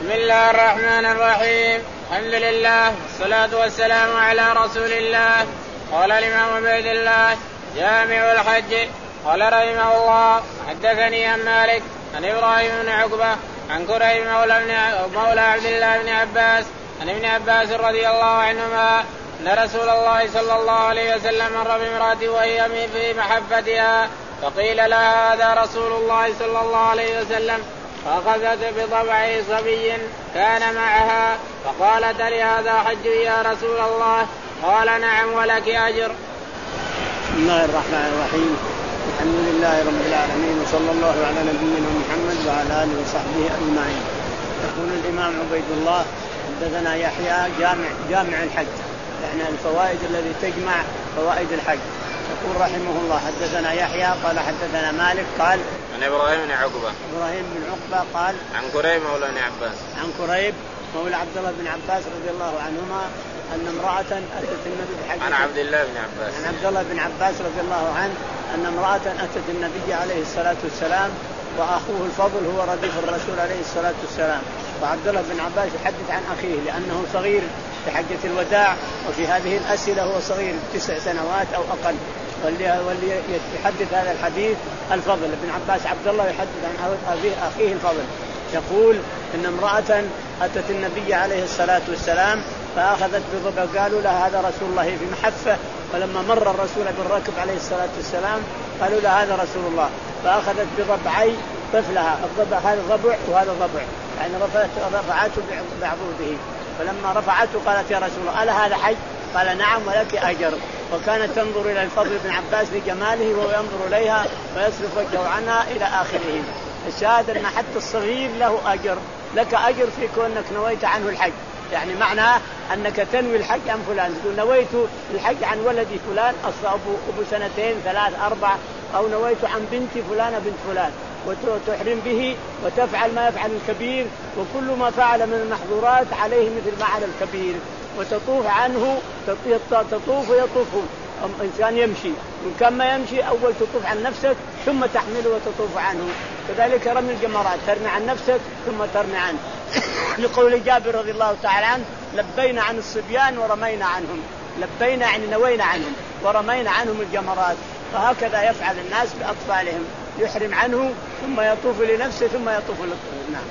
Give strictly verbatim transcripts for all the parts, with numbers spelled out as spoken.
بسم الله الرحمن الرحيم. الحمد لله والصلاة والسلام على رسول الله. قال الإمام عبيد الله جامع الحج قال رحمه الله حدثني عن مالك عن إبراهيم بن عقبة عن كريب مولى, مولى عبد الله بن عباس عن ابن عباس رضي الله عنهما أن رسول الله صلى الله عليه وسلم مر بامرأة وهي في محبتها فقيل لها هذا رسول الله صلى الله عليه وسلم فأخذت بضبع صبي كان معها فقالت لهذا حج يا رسول الله؟ قال نعم ولك أجر. بسم الله الرحمن الرحيم. الحمد لله رب العالمين وصلى الله على نبينا محمد وعلى آله وصحبه أجمعين. يقول الإمام عبيد الله حدثنا يحيى جامع جامع الحج يعني الفوائد التي تجمع فوائد الحج. يقول رحمه الله حدثنا يحيى قال حدثنا مالك قال عن إبراهيم بن عقبة إبراهيم بن عقبة قال عن كريب مولى بن عباس عن كريب مولى عبد الله بن عباس رضي الله عنهما أن امرأة أتت النبي بحج عن عبد الله بن عباس عن عبد الله بن عباس رضي الله عنه أن امرأة أتت النبي عليه الصلاة والسلام وأخوه الفضل هو رديف الرسول عليه الصلاة والسلام. وعبد الله بن عباس يحدث عن أخيه لأنه صغير في حجة الوداع وفي هذه الأسئلة هو صغير تسع سنوات أو أقل. واللي, واللي يحدث هذا الحديث الفضل بن عباس عبد الله يحدث عن أخيه الفضل يقول إن امرأة أتت النبي عليه الصلاة والسلام فأخذت بضبع قالوا له هذا رسول الله في محفة. فلما مر الرسول بالركب عليه الصلاة والسلام قالوا له هذا رسول الله فأخذت بضبعي طفلها الضبع هذا ضبع وهذا ضبع يعني رفعته بعضوده. فلما رفعته قالت يا رسول الله ألا هذا حج؟ قال نعم ولك أجر. وكانت تنظر إلى الفضل بن عباس لجماله وهو ينظر إليها ويصرف وجهه عنها إلى آخره. الشاهد أن حتى الصغير له أجر لك أجر في كونك نويت عنه الحج يعني معناه أنك تنوي الحج عن فلان تقول نويت الحج عن ولدي فلان أصلا أبو سنتين ثلاث أربع أو نويت عن بنتي فلانة بنت فلان وتحرم به وتفعل ما يفعل الكبير وكل ما فعل من المحظورات عليه مثل ما على الكبير وتطوف عنه تطوف ويطوف إنسان يمشي وإن كان ما يمشي أول تطوف عن نفسك ثم تحمله وتطوف عنه. كذلك رمي الجمرات ترمي عن نفسك ثم ترمي عنه لقول جابر رضي الله تعالى عنه لبينا عن الصبيان ورمينا عنهم لبينا يعني نوينا عنهم ورمينا عنهم الجمرات. فهكذا يفعل الناس بأطفالهم يحرم عنه ثم يطوف لنفسه ثم يطوف للطفل. نعم.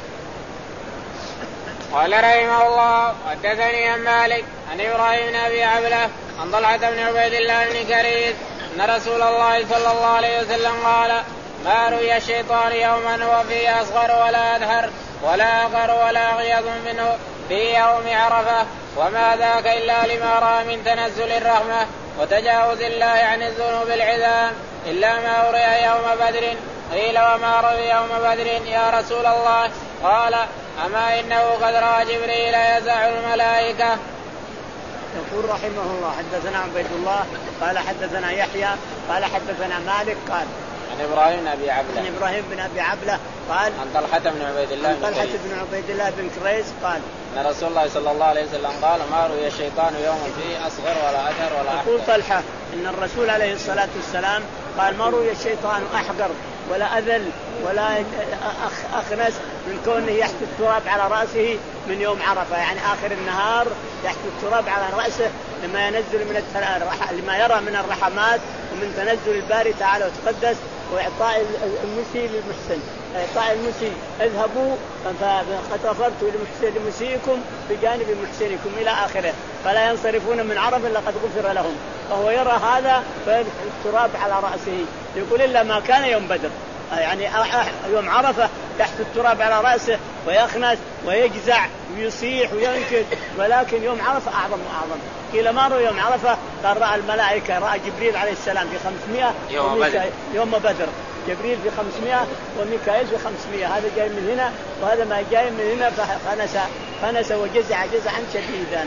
قال رحمه الله حدثني عن مالك عن إبراهيم بن أبي عبلة عن طلحة بن عبيد الله بن كريز أن رسول الله صلى الله عليه وسلم قال ما رؤي الشيطان يوما هو فيه أصغر ولا أدهر ولا أقر ولا أغيظ منه في يوم عرفة وما ذاك إلا لما رأى من تنزل الرحمة وتجاوز الله عن الذنوب العظام إلا ما رؤي يوم بدر. قيل وما رؤي يوم بدر يا رسول الله؟ قال أما إنه قد رأى جبريل يزع الملائكة. يقول رحمه الله حدثنا عبيد الله قال حدثنا يحيى قال حدثنا مالك قال عن إبراهيم بن أبي عبلة عن إبراهيم بن أبي عبلة قال عن طلحة بن عبيد الله عن طلحة بن عبيد الله بن كريز قال أن رسول الله صلى الله عليه وسلم قال ما رؤي الشيطان يوما فيه أصغر ولا أثر ولا أحقر. يقول طلحة إن الرسول عليه الصلاة والسلام قال ما رؤي الشيطان أحقر ولا أذل ولا أخنس من كونه يحت التراب على رأسه من يوم عرفة يعني آخر النهار يحت التراب على رأسه لما ينزل من التر... لما يرى من الرحمات ومن تنزل الباري تعالى وتقدس وإعطاء المسيء للمحسن إعطاء المسيء اذهبوا فقد غفرت لمسيئكم بجانب محسنكم إلى آخره فلا ينصرفون من عرفة إلا قد غفر لهم. فهو يرى هذا فيدخل التراب على رأسه يقول إلا ما كان يوم بدر يعني يوم عرفة تحت التراب على رأسه ويخنس ويجزع ويصيح وينكد ولكن يوم عرفة أعظم وأعظم. قيل ما رأى يوم عرفة قال رأى الملائكة رأى جبريل عليه السلام في خمسمائة يوم بدر يوم بدر جبريل في خمسمائة وميكائيل في خمسمائة هذا جاي من هنا وهذا ما جاي من هنا فخنس خنس وجزع جزعا شديدا.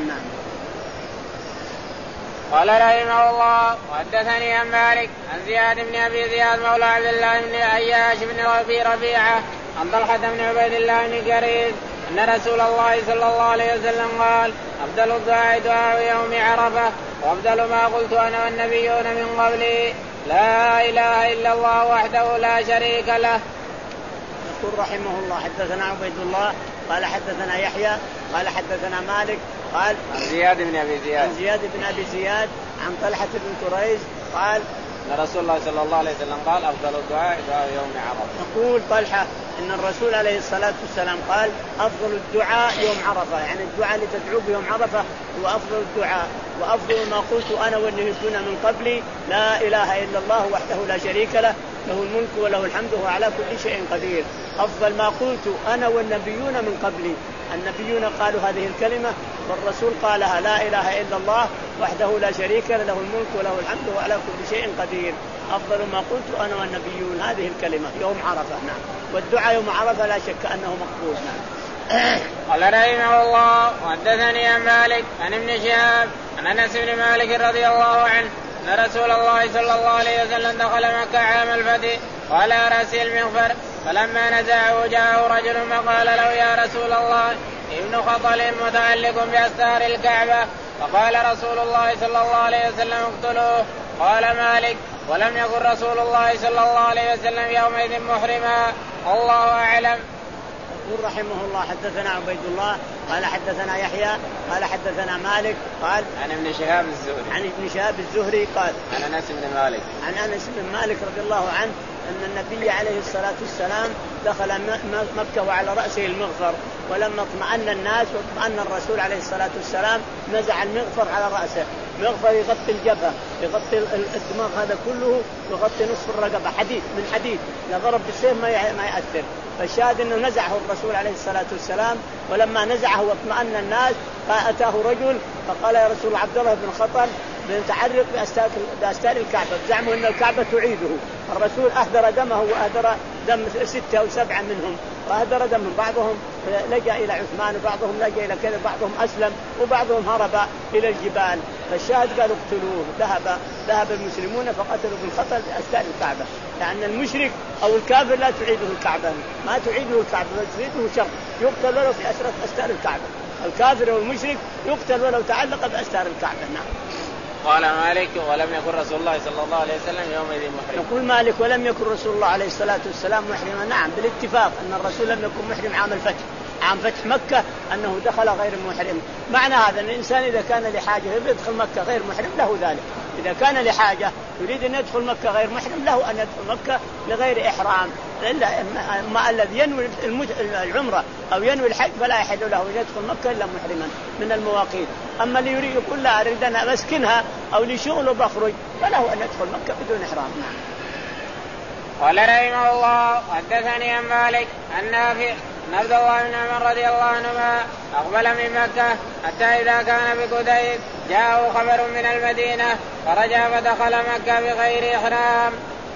قال رحمه الله وحدثني عن مالك عن زياد بن أبي زياد مولى عبد الله بن عياش بن أبي ربيعة عن طلحة بن عبيد الله بن كريز أن رسول الله صلى الله عليه وسلم قال أفضل الدعاء دعاء يوم عرفة وأفضل ما قلت أنا والنبيون من قبلي لا إله إلا الله وحده لا شريك له. يقول رحمه الله حدثنا عبيد الله قال حدثنا يحيى قال حدثنا مالك قال عن زياد بن أبي زياد عن زياد بن أبي زياد عن طلحة بن كريز قال أن رسول الله صلى الله عليه وسلم قال أفضل الدعاء دعاء يوم عرفة. يقول طلحة إن الرسول عليه الصلاة والسلام قال أفضل الدعاء يوم عرفة، يعني الدعاء اللي تدعوه يوم عرفة هو أفضل الدعاء، وأفضل ما قلت أنا والنبيون من قبلي لا إله إلا الله وحده لا شريك له له الملك وله الحمد وهو على كل شيء قدير. أفضل ما قلت أنا والنبيون من قبلي، النبيون قالوا هذه الكلمة والرسول قالها لا إله إلا الله وحده لا شريك له له الملك وله الحمد وهو على كل شيء قدير. أفضل ما قلت أنا والنبيون هذه الكلمة يوم عرفة. نعم. والدعاء يوم عرفة لا شك أنه مقبول. نعم. قال رحمه الله وحدثني عن مالك عن ابن شهاب عن أنس بن مالك رضي الله عنه أن رسول الله صلى الله عليه وسلم دخل مكة عام الفتح وعلى رأسه المغفر، فلما نزعه جاءه رجل فقال له يا رسول الله ابن خطل متعلق بأستار الكعبة، فقال رسول الله صلى الله عليه وسلم اقتلوه. قال مالك ولم يكن رسول الله صلى الله عليه وسلم يومئذ محرما، الله أعلم. يقول رحمه الله حدثنا عبيد الله قال حدثنا يحيى قال حدثنا مالك قال عن ابن شهاب الزهري عن ابن شهاب الزهري قال عن أنس بن مالك عن أنس بن مالك رضي الله عنه أن النبي عليه الصلاة والسلام دخل مكة وعلى رأسه المغفر، ولما اطمأن الناس واطمأن الرسول عليه الصلاة والسلام نزع المغفر على رأسه. مغفر يغطي الجبهة يغطي الدماغ هذا كله يغطي نصف الرقبة، حديد من حديد إذا ضرب بالسيف ما ما يأثر. فالشاهد أنه نزعه الرسول عليه الصلاة والسلام، ولما نزعه واطمأن الناس فأتاه رجل فقال يا رسول عبد الله بن خطل متعرق بأستار بأستار الكعبة، زعموا أن الكعبة تعيده. الرسول أهدر دمه وأهدر دم ستة أو سبعة منهم وأهدر دمهم، بعضهم لجأ إلى عثمان وبعضهم لجأ إلى كذا، بعضهم أسلم وبعضهم هرب إلى الجبال. فالشاهد قالوا اقتلوه. ذهب ذهب المسلمون فقتلوا بن خطل بأستار الكعبة، لأن يعني المشرك أو الكافر لا تعيده الكعبة، ما تعيده الكعبة بل تعيده شر، يقتل ولو في أستار الكعبة. الكافر والمشرك يقتل ولو تعلق بأستار الكعبة. نعم. قال مالك ولم يكن رسول الله صلى الله عليه وسلم يومئذ محرما. يقول مالك ولم يكن رسول الله عليه الصلاة والسلام محرما. نعم بالاتفاق أن الرسول لم يكن محرم عام الفتح، عام فتح مكة أنه دخل غير محرم. معنى هذا أن الإنسان إذا كان لحاجة يدخل مكة غير محرم له ذلك، إذا كان لحاجة يريد أن يدخل مكة غير محرم له أن يدخل مكة لغير إحرام. إلا ما الذي ينوي العمرة أو ينوي الحج فلا يحل له أن يدخل مكة إلا محرما من المواقيت. أما اللي يريد يقول لا أريد أن أسكنها أو لشغل وبخرج فله أن يدخل مكة بدون إحرام. نعم. قال رحمه الله حدثني عن مالك عن نافع أن عبد الله بن عمر رضي الله عنهما أقبل من مكة حتى إذا كان بقديد جاءه خبر من المدينة فرجع فدخل مكة بغير إحرام.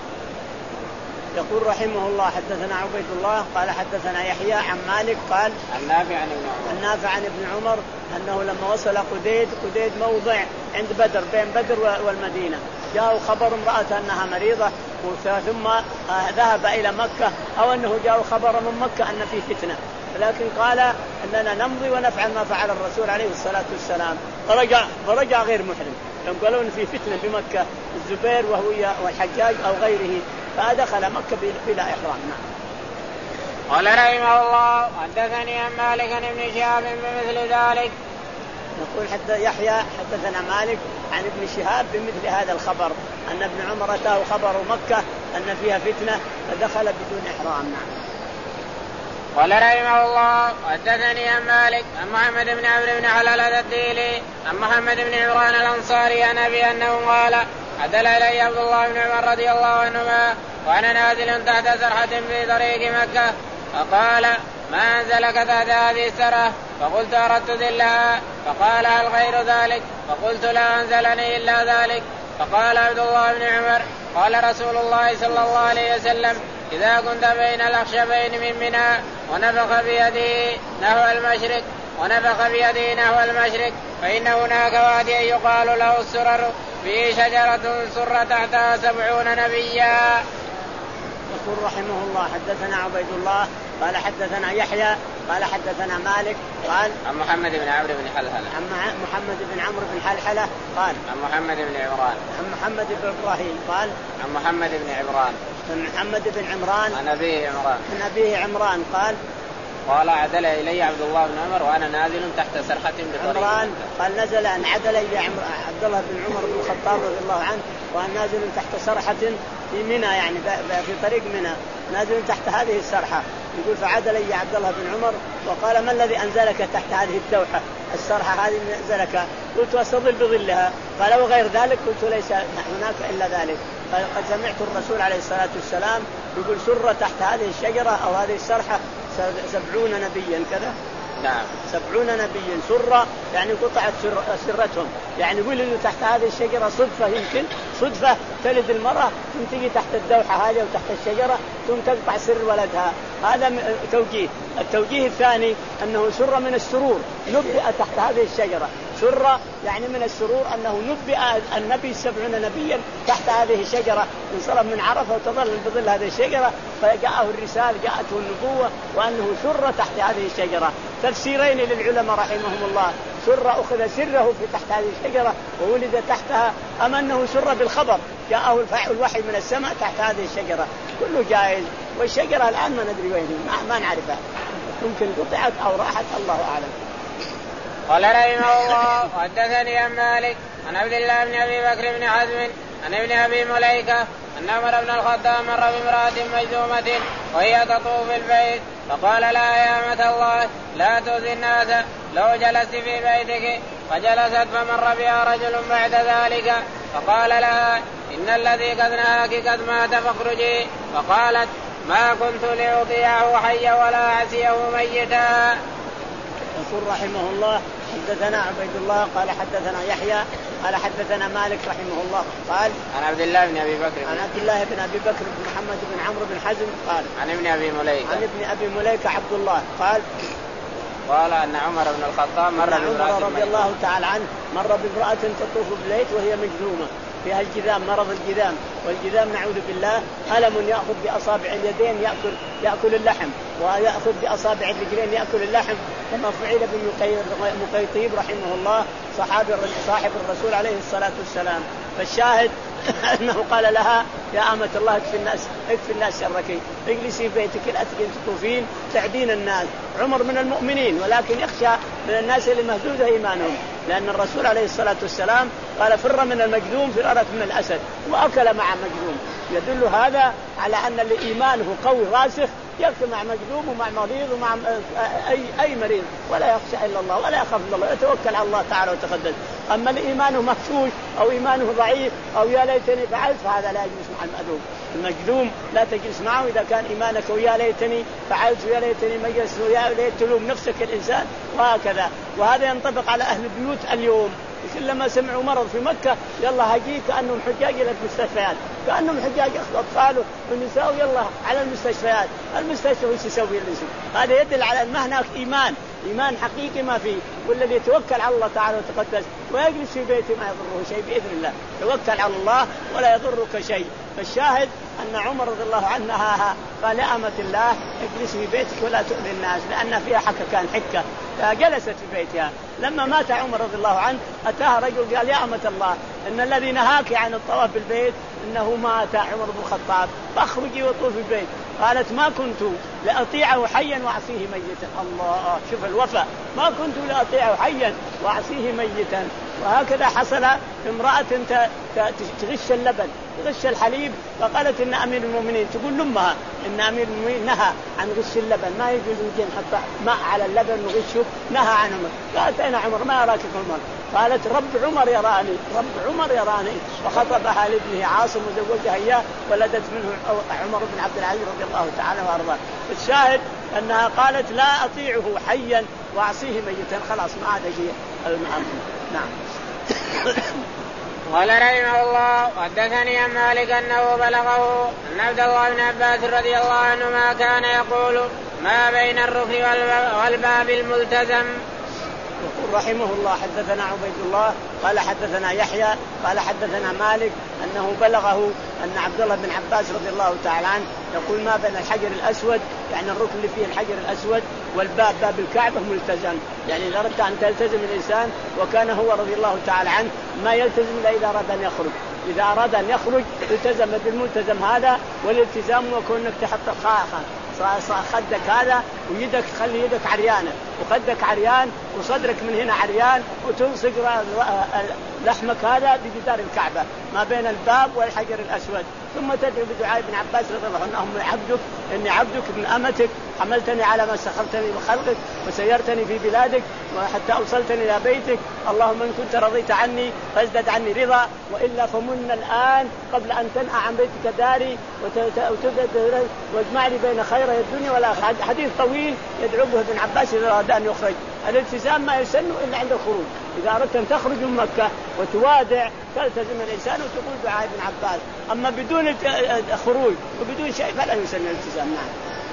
يقول رحمه الله حدثنا عبيد الله قال حدثنا يحيى عن مالك قال عن نافع عن ابن عمر النافع عن ابن عمر أنه لما وصل قديد، قديد موضع عند بدر بين بدر والمدينة، جاءوا خبر امرأة أنها مريضة ثم ذهب إلى مكة، أو أنه جاءوا خبر من مكة أن في فتنة، لكن قال أننا نمضي ونفعل ما فعل الرسول عليه الصلاة والسلام. فرجع فرجع غير محرم، لما قالوا إن في فتنة بمكة الزبير وهو والحجاج أو غيره، فدخل مكة بلا إحرام. نعم. قال رحمه الله حدثني عن مالك عن ابن شهاب بمثل ذلك. نقول حتى يحيى حدثنا مالك عن ابن شهاب بمثل هذا الخبر أن ابن عمر أتاه خبر مكة أن فيها فتنة فدخل بدون إحرام. نعم. قال رحمه الله حدثني عن مالك عن محمد بن عمرو بن حلالة الديلي عن محمد بن عمران الأنصاري عن أبي أنه قال عدل إلي عبد الله بن عمر رضي الله عنهما وأنا نازل تحت سرحة في طريق مكة، فقال ما أنزلك تحت هذه السرة؟ فقلت أردت ذلها. فقال هل غير ذلك؟ فقلت لا أنزلني إلا ذلك. فقال عبد الله بن عمر قال رسول الله صلى الله عليه وسلم إذا كنت بين الأخشبين من منى ونفخ بيده نحو المشرق ونفخ بيده نحو المشرق فإن هناك واديا يقال له السرر فيه شجرة سر تحتها سبعون نبيا. يقول رحمه الله حدثنا عبيد الله قال حدثنا يحيى قال حدثنا مالك قال عن محمد بن عمرو بن حلحلة عن محمد بن عمرو بن حلحلة قال عن محمد بن عمران عن محمد بن إبراهيم قال عن محمد بن عمران عن محمد بن عمران عن أبيه عمران عن أبيه عمران قال قال عدل إلي عبد الله بن عمر وأنا نازل تحت سرحة بطريق عمران قال نزل أن عدل إلي عبد الله بن عمر بن الخطاب رضي الله عنه وأنا نازل تحت سرحة في منى يعني في طريق منى نازل تحت هذه السرحة. يقول فعدل إلي عبد الله بن عمر وقال ما الذي أنزلك تحت هذه الدوحة السرحة هذه نزلك؟ قلت أستظل بظلها. قال وغير ذلك؟ قلت ليس هناك إلا ذلك. قال قد سمعت الرسول عليه الصلاة والسلام يقول سر تحت هذه الشجرة أو هذه السرحة سبعون نبيا كذا. نعم سبعون نبيا سرة يعني قطعت سر سرتهم يعني ولدوا تحت هذه الشجرة صدفة يمكن صدفة تلد المرأة ثم تجي تحت الدوحة هذه وتحت الشجرة ثم تقطع سر ولدها. هذا توجيه. التوجيه الثاني أنه سر من السرور نبئ تحت هذه الشجرة سر يعني من السرور أنه نبئ النبي سبعون نبيا تحت هذه الشجرة انصرف من عرفة وتظل بظل هذه الشجرة فجاءه الرسالة جاءته النبوة وأنه سر تحت هذه الشجرة. تفسيرين للعلماء رحمهم الله سر أخذ سره في تحت هذه الشجرة وولد تحتها أم أنه سر بالخبر جاءه الوحي من السماء تحت هذه الشجرة كله جائز. والشجرة الآن ما ندري وين ما نعرفها ممكن قطعت أو راحت الله أعلم. قال رحمه الله وحدثني عن مالك عن عبد الله بن أبي بكر بن حزم عن ابن أبي مليكة أن عمر بن الخطاب مر بامرأة مجذومة وهي تطوف في البيت فقال لها يا أمة الله لا تؤذي الناس لو جلست في بيتك فجلست فمر بها رجل بعد ذلك فقال لها إن الذي قد نهاك قد مات فاخرجي فقالت ما كنت لأطيعه حيا ولا عسيه ميتا. يقول رحمه الله حدثنا عبيد الله قال حدثنا يحيى قال حدثنا مالك رحمه الله قال عن عبد الله بن أبي بكر عن عبد الله بن أبي بكر بن محمد بن عمرو بن حزم قال عن ابن أبي مليكة عن ابن أبي مليكة عبد الله قال قال أن عمر بن الخطاب مر عمر رضي الله تعالى عنه مر بامرأة تطوف بالبيت وهي مجذومة فيها الجذام مرض الجذام والجذام نعوذ بالله ألم يأخذ بأصابع اليدين يأكل يأكل اللحم ويأخذ بأصابع الرجلين يأكل اللحم كما فعل بمقيطيب رحمه الله صحابي صاحب الرسول عليه الصلاة والسلام. فالشاهد أنه قال لها يا أمة الله اكفي الناس اكفي الناس شرك اجلسي في بيتك لا تجلسي تطوفين تعدين الناس. عمر من المؤمنين ولكن يخشى من الناس اللي مهزوزة إيمانهم لأن الرسول عليه الصلاة والسلام قال فر من المجذوم فرارك من الأسد وأكل مع مجذوم. يدل هذا على أن اللي إيمانه قوي راسخ يأكل مع مجذوم ومع مريض ومع أي أي مريض ولا يخشى إلا الله ولا يخاف إلا الله يتوكل على الله تعالى وتقدس. أما اللي إيمانه مفشوش أو إيمانه ضعيف أو يا ليتني فعلت فهذا لا يجلس مع المأذون. المجذوم لا تجلس معه إذا كان إيمانك ويا ليتني فعلت ويا ليتني مجلس ويا ليت تلوم نفسك الإنسان وهكذا. وهذا ينطبق على أهل البيوت اليوم لما سمعوا مرض في مكة يلا هجيك كأنهم حجاج إلى المستشفيات كأنهم حجاج أطفاله والنساء يلا على المستشفيات. المستشفى وش يسوي الإنسان؟ هذا يدل على أن هناك إيمان إيمان حقيقي ما فيه. والذي يتوكل على الله تعالى وتقدس ويجلس في بيته ما يضره شيء بإذن الله. توكل على الله ولا يضرك شيء. فالشاهد أن عمر رضي الله عنها قال يا أمة الله اجلس في بيتك ولا تؤذي الناس لأن فيها حكة كان حكة فجلست في بيتها. لما مات عمر رضي الله عنه أتاها رجل قال يا أمة الله إن الذي نهاك عن الطواف بالبيت إنه مات عمر بن الخطاب فاخرجي وطوفي البيت. قالت ما كنت لأطيعه حيا وأعصيه ميتا. الله شوف الوفاء ما كنت لأطيعه حيا وأعصيه ميتا. وهكذا حصل امرأة تغش اللبن تغش الحليب فقالت إن أمير المؤمنين تقول لأمها إن أمير المؤمنين نهى عن غش اللبن ما يجوز يجين حتى ماء على اللبن وغشه نهى عن عمر. قالت أين عمر ما يراك في عمر؟ قالت رب عمر يراني رب عمر يراني. وخطبها لابنه عاصم وزوجها إياه ولدت منه عمر بن عبد العزيز رضي الله تعالى وأرضاه. الشاهد أنها قالت لا أطيعه حيا وأعصيه ميتا خلاص ما عاد شيء. نعم. قال رحمه الله وحدثني عن مالك أنه بلغه أن عبد الله بن عباس رضي الله عنهما كان يقول ما بين الركن والباب الملتزم. يقول رحمه الله حدثنا عبيد الله قال حدثنا يحيى قال حدثنا مالك أنه بلغه أن عبد الله بن عباس رضي الله تعالى عنه يقول ما بين الحجر الأسود يعني الركن اللي فيه الحجر الأسود والباب باب الكعبة ملتزم. يعني إذا أردت أن تلتزم الإنسان وكان هو رضي الله تعالى عنه ما يلتزم إلا إذا أراد أن يخرج. إذا أراد أن يخرج التزم بالملتزم هذا والالتزام وكونك تحط خدك هذا ويدك خلي يدك عريانة وخدك عريان وصدرك من هنا عريان وتلصق لحمك هذا بجدار الكعبة ما بين الباب والحجر الأسود. ثم تدعو بدعاء ابن عباس رضي الله عنه اللهم عبدك إني عبدك ابن أمتك حملتني على ما سخرتني بخلقك وسيرتني في بلادك وحتى أوصلتني إلى بيتك. اللهم إن كنت رضيت عني فازدد عني رضا وإلا فمن الآن قبل أن تنأى عن بيتك داري وتبدأ واجمع لي بين خيري الدنيا والآخرة. حديث طويل يدعو به ابن عباس إذا أراد أن يخرج. الالتزام ما يسن إلا عند الخروج. إذا أردت أن تخرج من مكة وتوادع تلتزم الإنسان وتقول دعاء ابن عباس. أما بدون خروج وبدون شيء فلا يسن الالتزام. نعم.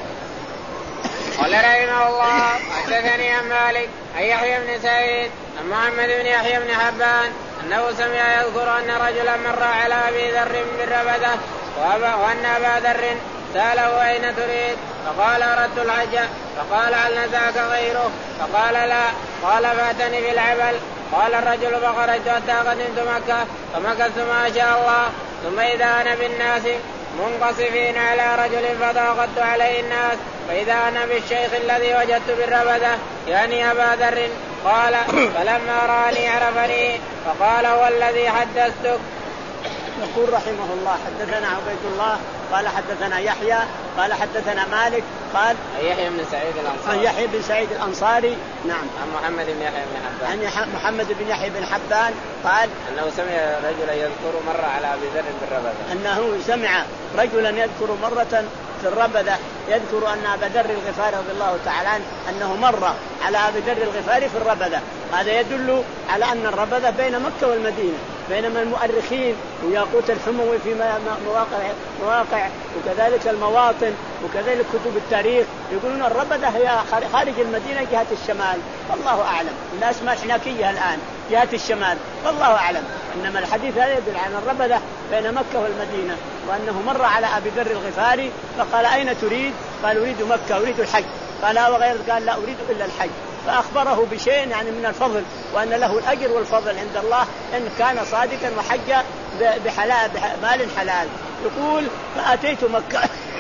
قال رحمه الله حدثني عن مالك عن يحيى بن سعيد عن محمد بن يحيى بن حبان أنه سمع يذكر أن رجلا مر على أبي ذر بالربذة وأن أبا ذر سأله أين تريد فقال أردت الحج فقال هل نزعك غيره فقال لا قال فأتني بالعبل. قال الرجل فخرجت حتى قدمت مكة فمكثت ما شاء الله ثم إذا أنا بالناس منقصفين على رجل فضاقت عليه الناس فإذا أنا بالشيخ الذي وجدت بالربذة يعني أبا ذر. قال فلما رآني عرفني فقال هو الذي حدثتك. يقول رحمه الله حدثنا عبيد الله قال حدثنا يحيى قال حدثنا مالك قال يحيى بن سعيد الأنصاري يحيى بن سعيد الأنصاري نعم عن محمد بن يحيى بن حبان عن محمد بن يحيى بن حبان قال أنه سمع رجلا يذكر مرة على أبي ذر بالربذة أنه سمع رجلا يذكر مرة في الربذة يذكر أن أبا ذر الغفاري رضي الله تعالى عنه أنه مر على أبي ذر الغفاري في الربذة. هذا يدل على أن الربذة بين مكة والمدينة بينما المؤرخين وياقوت الحموي في مواقع, مواقع وكذلك المواطن وكذلك كتب التاريخ يقولون الربذة هي خارج المدينة جهة الشمال. والله أعلم الناس ما حناكية الآن جهة الشمال والله أعلم. إنما الحديث هذا يدل على الربذة بين مكة والمدينة وأنه مر على أبي ذر الغفاري فقال أين تريد؟ قال أريد مكة أريد الحج. قال وغير قال لا أريد إلا الحج. فأخبره بشيء يعني من الفضل وأن له الأجر والفضل عند الله إن كان صادقا وحج بحلال بمال حلال. يقول فأتيت مكة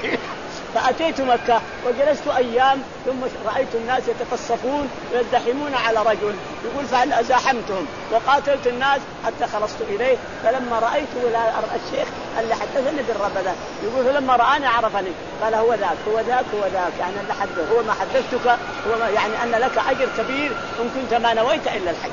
فأتيت مكة وجلست أيام ثم رأيت الناس يتقصفون ويزدحمون على رجل. يقول فهل أزاحمتهم وقاتلت الناس حتى خلصت إليه فلما رأيته الشيخ اللي حدثني بالربذة يقول فلما رآني عرفني قال هو ذاك هو ذاك هو ذاك يعني اللي حدث هو ما حدثتك هو ما يعني أن لك أجر كبير إن كنت ما نويت إلا الحج.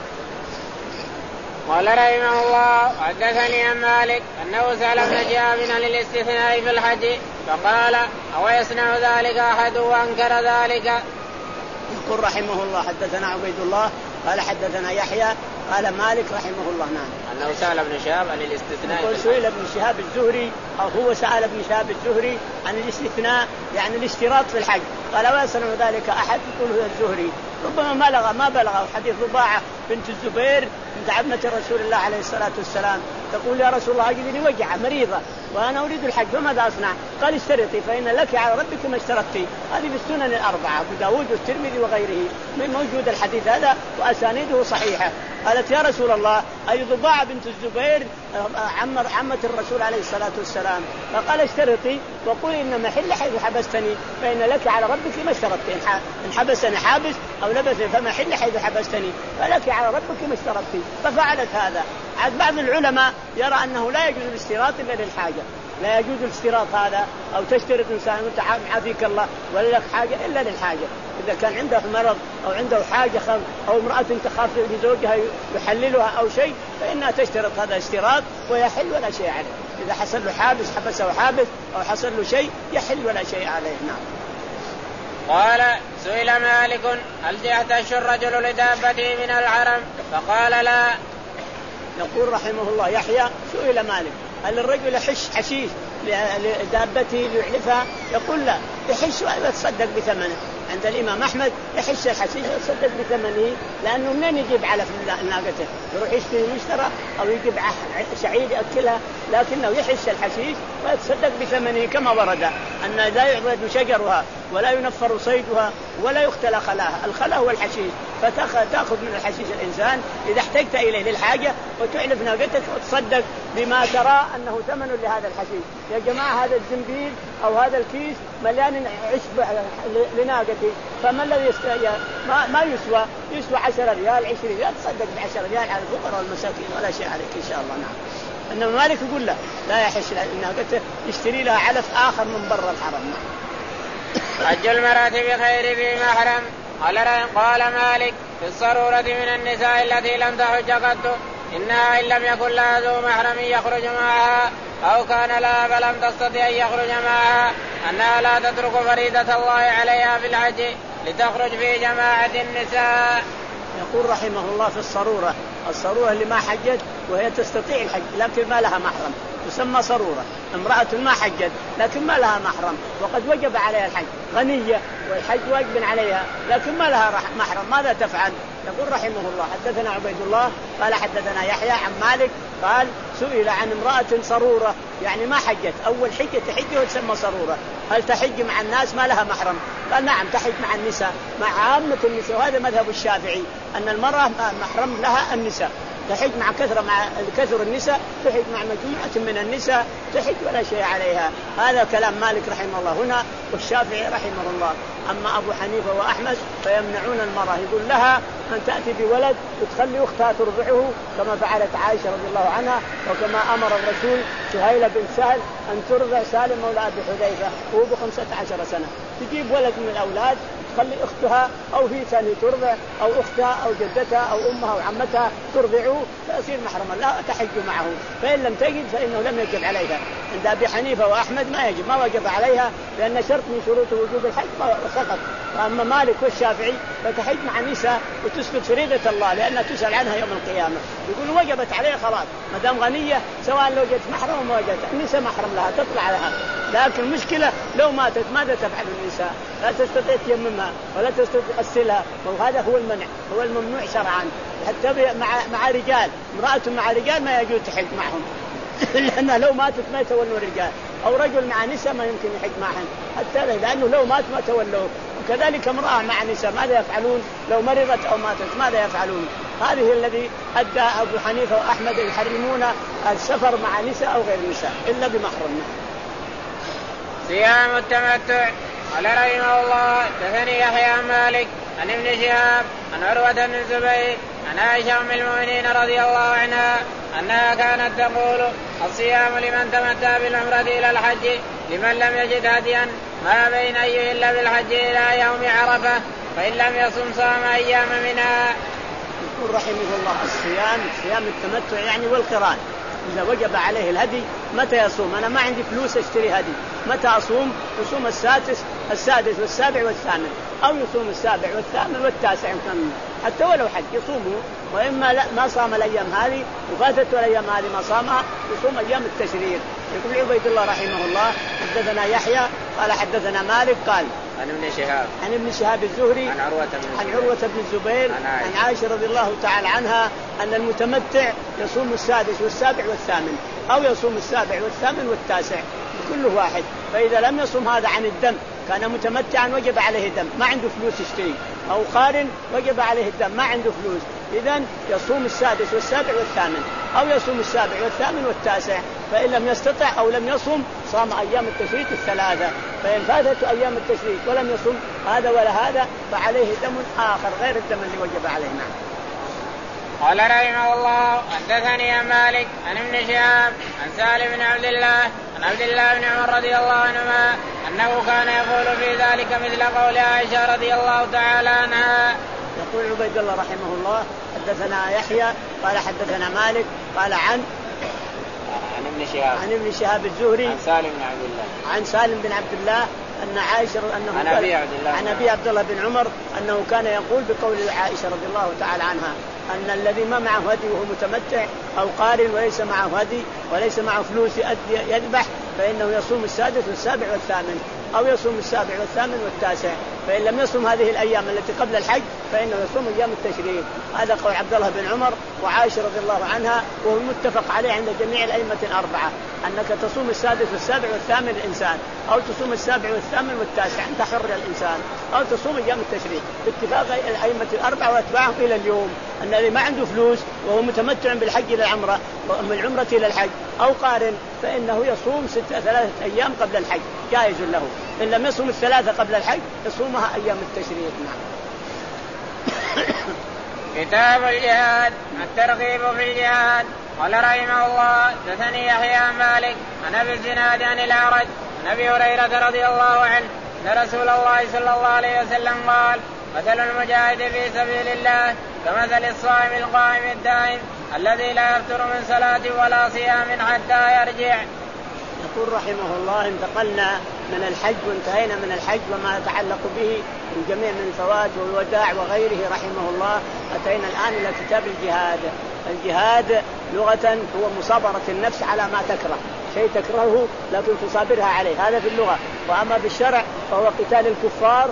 قال رحمه الله حدثني عن مالك أنه سأل ابن شهاب عن الاستثناء في الحج فقال أو يصنع ذلك أحد وأنكر ذلك. يقول رحمه الله حدثنا عبيد الله قال حدثنا يحيى قال مالك رحمه الله نعم أنه سأل ابن شهاب عن الاستثناء. يقول سئل ابن شهاب الزهري أو هو سأل ابن شهاب الزهري عن الاستثناء يعني الاشتراط في الحج قال أو يصنع ذلك أحد يقول هو الزهري. ربما بلغ ما بلغ حديث رباعة بنت الزبير بنت عمة رسول الله عليه الصلاة والسلام تقول يا رسول الله أجدني وجعة مريضة وأنا أريد الحج فماذا أصنع؟ قال اشترطي فإن لك على ربك ما اشترطتي. هذه في السنن الأربعة أبو داود والترمذي وغيره من موجود الحديث هذا وأسانيده صحيحة. قالت يا رسول الله أي ضباعة بنت الزبير عمة عمة الرسول عليه الصلاة والسلام فقال اشترطي وقل إن محل حيث حبستني فإن لك على ربك ما اشترطتي إن حبسني حابس أو لبسني فمحل حيث حبستني فلك على ربك ما اشترطتي. ففعلت هذا. عاد بعض العلماء يرى أنه لا يجوز الاشتراط إلا للحاجة لا يجوز الاشتراط هذا أو تشترط إنسان وأنت عافيك الله ولا لك حاجة إلا للحاجة. إذا كان عنده مرض أو عنده حاجة أو امرأة تخاف لزوجها يحللها أو شيء فإنها تشترط هذا اشتراط ويحل ولا شيء عليه. إذا حصل له حابس حبسه حابس أو حصل له شيء يحل ولا شيء عليه. نعم. قال سئل مالك هل يحتش الرجل لدابته من الحرم فقال لا. يقول رحمه الله يحيى سئل مالك هل الرجل يحش حشيش لدابته ليحلفها يقول لا يحش ويتصدق بثمنه. عند الإمام أحمد يحش الحشيش ويتصدق بثمنه لأنه منين يجيب علف ناقته يروح يشتري مشترى أو يجيب شعير يأكلها لكنه يحش الحشيش ويتصدق بثمنه كما ورد أن لا يعضد شجرها ولا ينفر صيدها ولا يختلى خلاها. الخلا هو الحشيش، فتأخذ من الحشيش الإنسان إذا احتجت إليه للحاجة وتعلف ناقتك وتصدق بما ترى أنه ثمن لهذا الحشيش. يا جماعة هذا الزنبيل أو هذا الكيس مليان عشب لناقتي، فما الذي يست... ما... ما يسوى يسوى عشرة ريال عشرين ريال، تصدق بعشرة ريال على الفقراء والمساكين ولا شيء عليك إن شاء الله. نعم. إنما مالك يقول له لا يحش ناقته يشتري لها علف آخر من برا الحرم. حج المرأة بخير في محرم. قال مالك في الصرورة من النساء التي لم تحج قط إنها إن لم يكن لها ذو محرم يخرج معها أو كان لها فلم تستطع أن يخرج معها أنها لا تترك فريدة الله عليها في الحج لتخرج في جماعة النساء. يقول رحمه الله في الصرورة، الصرورة اللي ما حجت وهي تستطيع الحج لكن ما لها محرم تسمى صرورة. امرأة ما حجت لكن ما لها محرم وقد وجب عليها الحج، غنية والحج واجب عليها لكن ما لها محرم، ماذا تفعل؟ يقول رحمه الله حدثنا عبيد الله قال حدثنا يحيى عن مالك قال سئل عن امرأة صرورة يعني ما حجت، أول حجة تحج وتسمى صرورة، هل تحج مع الناس ما لها محرم؟ قال نعم تحج مع النساء مع عامة النساء، وهذا مذهب الشافعي أن المرأة محرم لها النساء، تحج مع كثرة مع كثر النساء، تحج مع مجموعة من النساء تحج ولا شيء عليها. هذا كلام مالك رحمه الله هنا والشافعي رحمه الله. أما أبو حنيفة وأحمد فيمنعون المرأة، يقول لها أن تأتي بولد وتخلي أختها ترضعه كما فعلت عائشة رضي الله عنها، وكما أمر الرسول سهيل بن سهل أن ترضع سالم مولى أبي حذيفة وهو بخمسة عشر سنة، تجيب ولد من الأولاد تخلي أختها أو هي ثانية ترضع أو أختها أو جدتها أو أمها أو عمتها ترضعه فيصير محرما لا تحج معه، فإن لم تجد فإنه لم يجب عليها. عند أبي حنيفة وأحمد ما يجب، ما وجب عليها لأن شرط من شروط وجوب الحج سقط. وأما مالك والشافعي فتحج مع النساء وتسقط فريضة الله لأنها تسأل عنها يوم القيامة، يقول وجبت عليها خلاص ما دام غنية، سواء لو وجدت محرم وما وجدت النساء محرم لها تطلع لها. لكن المشكلة لو ماتت ماذا تفعل النساء؟ لا تستطيع تيممها ولا تستطيع تغسلها، وهذا هو المنع، هو الممنوع شرعا. حتى مع مع رجال، امرأة مع رجال ما يجوز تحج معهم لأنها لو ماتت ما يتولوا الرجال، أو رجل مع نساء ما يمكن يحج معهم حتى لأنه لو مات ما تولوه. وكذلك امرأة مع نساء ماذا يفعلون؟ لو مرضت أو ماتت ماذا يفعلون؟ هذه الذي أدى أبو حنيفة وأحمد يحرمون السفر مع نساء أو غير نساء إلا بمحرم. صيام التمتع. قال رحمه الله حدثني يحيى عن مالك عن ابن شهاب عن عروة بن الزبير عن عائشة أم المؤمنين رضي الله عنها أنها كانت تقول الصيام لمن تمتع بالعمرة إلى الحج لمن لم يجد هديا ما بين أن يهل بالحج إلى يوم عرفة فإن لم يصم صام أيام منها. يقول رحمه الله الصيام صيام التمتع يعني والقران، إذا وجب عليه الهدي متى يصوم؟ أنا ما عندي فلوس أشتري هدي، متى أصوم؟ يصوم السادس السادس والسابع والثامن، أو يصوم السابع والثامن والتاسع حتى ولو حج يصومه. وإما لا ما صام الأيام هذه وفاتت الأيام هذه ما صامها يصوم أيام التشريق. يقول عبيد الله رحمه الله حدثنا يحيى قال حدثنا مالك قال عن ابن شهاب عن ابن شهاب الزهري عن عروة بن عن عروة بن الزبير عن عائشة. عن عائشة رضي الله تعالى عنها أن المتمتع يصوم السادس والسابع والثامن، أو يصوم السابع والثامن والتاسع بكل واحد. فإذا لم يصوم هذا عن الدم كان متمتعا وجب عليه الدم ما عنده فلوس يشتري، أو قارن وجب عليه الدم ما عنده فلوس، إذن يصوم السادس والسابع والثامن، أو يصوم السابع والثامن والتاسع. فإن لم يستطع أو لم يصوم صام أيام التشريق الثلاثة. فإن فاتت أيام التشريق ولم يصوم هذا ولا هذا فعليه دم آخر غير الدم اللي وجب عليه. نعم. قال رحمه الله حدثني عن مالك عن ابن شهاب عن سالم بن عبد الله عن عبد الله بن عمر رضي الله عنهما أنه كان يقول في ذلك مثل قول عائشة رضي الله تعالى عنها. يقول عبيد الله رحمه الله حدثنا يحيى قال حدثنا مالك قال عن عن ابن شهاب عن ابن شهاب الزهري عن سالم بن عبد الله عن سالم بن عبد الله أن عائشة أنه عن أبي عبد الله عن أبي عبد الله بن عمر أنه كان يقول بقول عائشة رضي الله تعالى عنها أن الذي ما معه هدي وهو متمتع أو قارن وليس معه هدي وليس معه فلوس يذبح فإنه يصوم السادس والسابع والثامن، أو يصوم السابع والثامن والتاسع. فإن لم يصم هذه الأيام التي قبل الحج فإنه يصوم أيام التشريق. هذا قول عبد الله بن عمر وعائشة رضي الله عنها، وهو متفق عليه عند جميع الأئمة الأربعة، أنك تصوم السادس والسابع والثامن الإنسان، أو تصوم السابع والثامن والتاسع أنت حر الإنسان، أو تصوم أيام التشريق باتفاق الأئمة الأربعة وأتباعهم إلى اليوم. أن اللي ما عنده فلوس وهو متمتع بالحج إلى العمرة ومن العمرة إلى الحج أو قارن فإنه يصوم ستة ثلاثة أيام قبل الحج جائز له. إن لم يصوم الثلاثة قبل الحج يصومها أيام التشريق. نعم. كتاب الجهاد. الترغيب في الجهاد. قال رحمه الله حدثني يحيى عن مالك عن ابي الزناد عن الأعرج عن ابي هريرة رضي الله عنه ان رسول الله صلى الله عليه وسلم قال مثل المجاهد في سبيل الله كمثل الصائم القائم الدائم الذي لا يفتر من صلاة ولا صيام حتى يرجع. يقول رحمه الله انتقلنا من الحج وانتهينا من الحج وما يتعلق به من جميع من الفوات والوداع وغيره رحمه الله. أتينا الآن إلى كتاب الجهاد. الجهاد لغة هو مصابرة النفس على ما تكره، شيء تكرهه لكن تصابرها عليه، هذا في اللغة. وأما بالشرع فهو قتال الكفار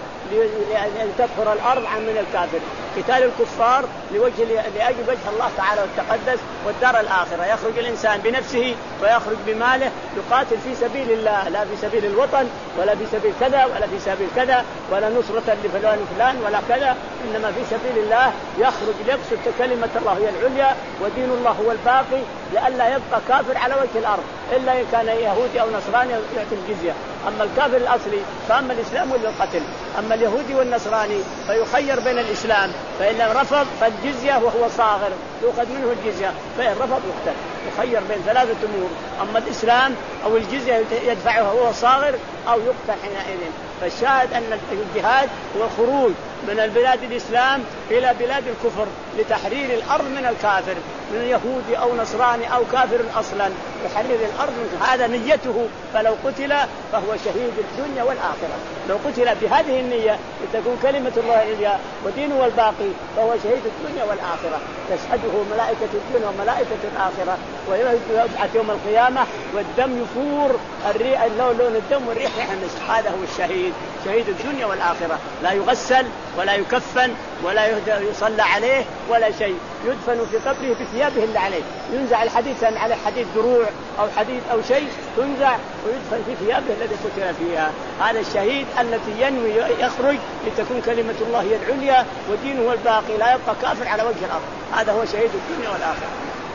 لأن تكفر الأرض عن من الكافر، قتال الكفار لوجه لأجل وجه الله تعالى والتقدس والدار الآخرة. يخرج الإنسان بنفسه ويخرج بماله يقاتل في سبيل الله، لا في سبيل الوطن ولا في سبيل كذا ولا في سبيل كذا ولا نصرة لفلان فلان ولا كذا، إنما في سبيل الله يخرج ليقصد كلمة الله هي العليا ودين الله هو الباقي، لئلا يبقى كافر على وجه الأرض إلا إن كان يهودي أو نصراني يعطي الجزية. أما الكافر الأصلي فأما الإسلام ولا القتل. أما اليهودي والنصراني فيخير بين الإسلام، فإن رفض فالجزية وهو صاغر يؤخذ منه الجزية، فإن رفض يقتل. يخير بين ثلاثة أمور، أما الإسلام أو الجزية يدفعها وهو صاغر أو يقتل حينئذ. فالشاهد أن الجهاد هو خروج من البلاد الإسلام إلى بلاد الكفر لتحرير الأرض من الكافر، من يهودي أو نصراني أو كافر أصلا، تحرير الأرض من هذا نيته. فلو قتل فهو شهيد الدنيا والآخرة. لو قتل بهذه النية لتكون كلمة الله العليا ودينه الباقي فهو شهيد الدنيا والآخرة، تشهده ملائكة الدنيا وملائكة الآخرة، ويبعث يوم القيامة والدم يفور الريح اللون لون الدم والريح ريح المسك. هذا هو الشهيد، شهيد الدنيا والآخرة، لا يغسل ولا يكفن ولا يصلى عليه ولا شيء، يدفن في قبره بثيابه اللي عليه، ينزع الحديث على حديث دروع أو حديث أو شيء تنزع ويدفن في ثيابه الذي قتل فيها. هذا الشهيد الذي ينوي يخرج لتكون كلمة الله هي العليا ودينه الباقي لا يبقى كافر على وجه الأرض، هذا هو شهيد الدنيا والآخرة.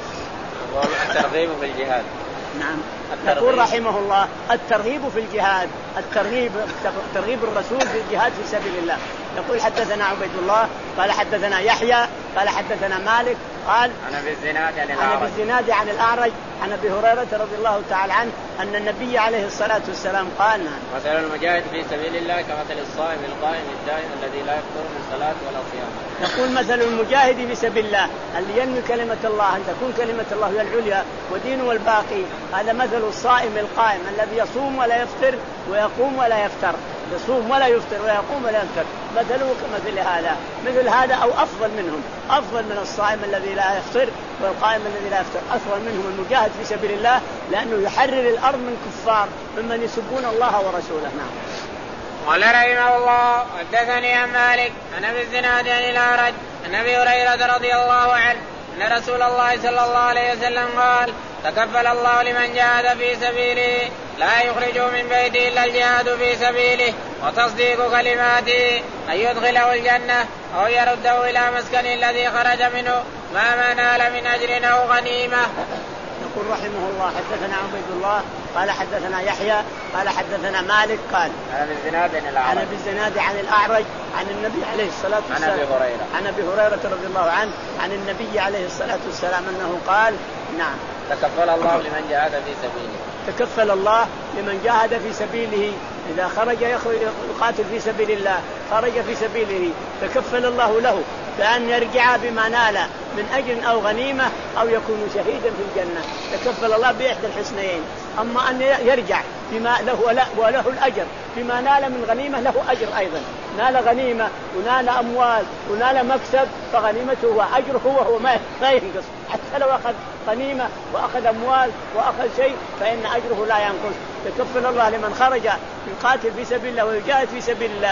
الترغيب في الجهاد. نعم. يقول رحمه الله الترغيب في الجهاد، الترغيب ترغيب الرسول في الجهاد في سبيل الله. يقول حدثنا عبيد الله قال حدثنا يحيى قال حدثنا مالك قال عن ابي الزناد عن الأعرج عن ابي الزناد عن الأعرج عن ابي هريرة رضي الله تعالى عنه أن النبي عليه الصلاة والسلام قال مثل المجاهد في سبيل الله كمثل الصائم القائم الدائم الذي لا يفطر من صلاة ولا صيام. يقول مثل المجاهد في سبيل الله اللي ينوي كلمة الله أن تكون كلمة الله هي العليا ودينه الباقي، هذا مثل الصائم القائم الذي يصوم ولا يفطر ويقوم ولا يفطر، يصوم ولا يفطر ويقوم ولا يفطر، مثله كمثل هذا، مثل هذا أو أفضل منهم، أفضل من الصائم الذي لا يفطر والقائم الذي لا يفطر، أفضل منهم المجاهد في سبيل الله لأنه يحرر الأرض من كفار ممن يسبون الله ورسوله. نعم. قال رحمه الله حدثني عن مالك عن ابي الزناد عن الأعرج عن ابي هريرة رضي الله عنه ان رسول الله صلى الله عليه وسلم قال تكفل الله لمن جاهد في سبيله لا يخرجه من بيته الا الجهاد في سبيله وتصديق كلماته ان يدخله الجنة او يرده الى مسكن الذي خرج منه ما ما نال من اجر او غنيمة. يقول رحمه الله حدثنا عبيد الله قال حدثنا يحيى قال حدثنا مالك قال عن ابي الزناد عن الأعرج عن ابي الزناد عن الأعرج عن النبي عليه الصلاة والسلام عن ابي هريرة عن ابي هريرة رضي الله عنه عن النبي عليه الصلاة والسلام انه قال نعم تكفل الله لمن جاهد في سبيله تكفل الله لمن جاهد في سبيله إذا خرج يقاتل في سبيل الله خرج في سبيله تكفل الله له بأن يرجع بما نال من أجر أو غنيمة أو يكون شهيدا في الجنة، تكفل الله بإحدى الحسنيين. أما أن يرجع بما له وله الأجر بما نال من غنيمة له أجر أيضا، نال غنيمة ونال أموال ونال مكسب فغنيمته وأجره وهو ما ينقص، حتى لو أخذ غنيمة وأخذ أموال وأخذ شيء فإن أجره لا ينقص. تكفل الله لمن خرج يقاتل في سبيل الله ويجاهد في سبيل الله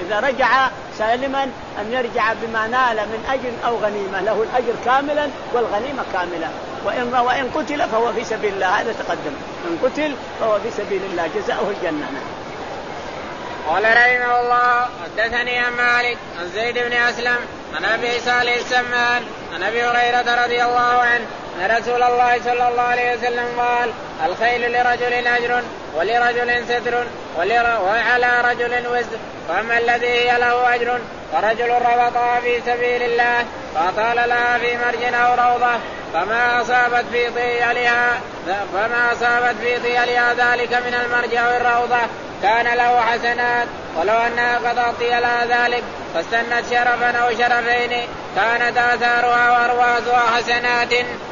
إذا رجع سالما أن يرجع بما نال من أجر أو غنيمة، له الأجر كاملا والغنيمة كاملة. وإن, وإن قتل فهو في سبيل الله، هذا تقدم، إن قتل فهو في سبيل الله جزاؤه الجنة. قال رحمه الله حدثني عن مالك عن زيد بن أسلم عن أبي صالح السمان عن أبي هريرة رضي الله عنه أن رسول الله صلى الله عليه وسلم قال الخيل لرجل أجر ولرجل ستر وعلى رجل وزر، فأما الذي هي له أجر فرجل ربطها في سبيل الله فأطال لها في مرج أو روضة فما أصابت في طيالها فما أصابت في طيالها ذلك من المرج أو الروضة كان له حسنات، ولو أنها قد أعطي لها ذلك فاستنت شرفا أو شرفين كانت آثارها وأرواثها حسنات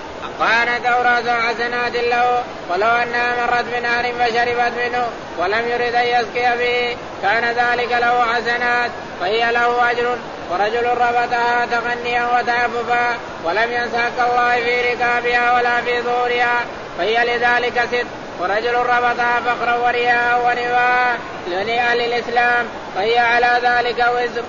كانت أوراثها حسنات له، ولو أنها مرت بنهر فشربت منه ولم يرد أن يسقي به كان ذلك له حسنات فهي له أجر. ورجل ربطها تغنيا وتعففا ولم ينسك الله في ركابها ولا في ظهورها فهي لذلك ست. ورجل ربطها فقرا ورياء ونواء لأهل الإسلام فهي على ذلك وزر.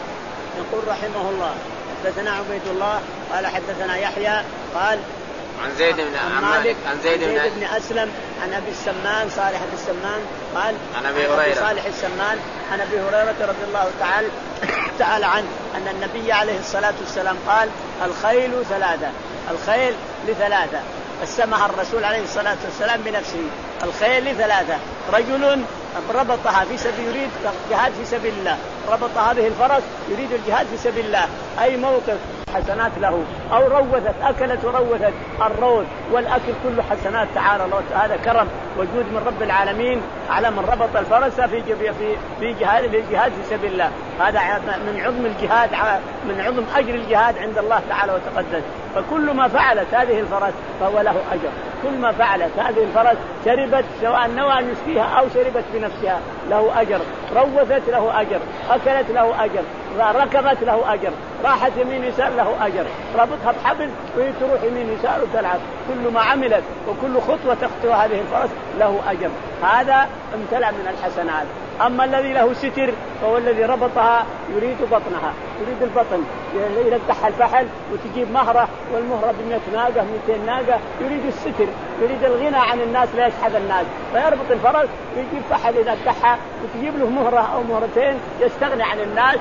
يقول رحمه الله حدثنا عبيد الله قال حدثنا يحيى قال عن زيد بن مالك عن زيد بن أسلم عن أبي السمان صالح بن السمان قال عن أبي هريرة صالح السمان عن أبي هريرة رضي الله تعالى تعالى عنه أن النبي عليه الصلاة والسلام قال الخيل ثلاثة، الخيل لثلاثة قسمها الرسول عليه الصلاة والسلام بنفسه. الخيل لثلاثة، رجل ربطها في سبيل يريد جهاد في سبيل الله، ربط هذه الفرس يريد الجهاد في سبيل الله أي موقف حسنات له، أو روثت أكلت وروثت الروث والأكل كله حسنات تعالى الله، هذا كرم وجود من رب العالمين على من ربط الفرس في في في جهاد للجهاد في سبيل الله. هذا من عظم الجهاد، من عظم أجر الجهاد عند الله تعالى وتقدس. فكل ما فعلت هذه الفرس فهو له أجر، كل ما فعلت هذه الفرس شربت سواء نوى أن يسقيها أو شربت بنفسها له أجر، روثت له أجر، أكلت له أجر، ركبت له أجر، راحت يمين يسار له أجر، ربطها بحبل وتروح يمين يسار وتلعب، كل ما عملت وكل خطوة تخطو هذه الفرس له أجر، هذا امتلأ من الحسنات. أما الذي له ستر فهو الذي ربطها يريد بطنها، يريد البطن، يلتح الفحل وتجيب مهرة والمهرة بمئة ناقة مئتين ناقة، يريد الستر، يريد الغنى عن الناس لا يشحذ الناس، فيربط الفرس ويجيب فحل يلتحها وتجيب له مهرة أو مهرتين يستغني عن الناس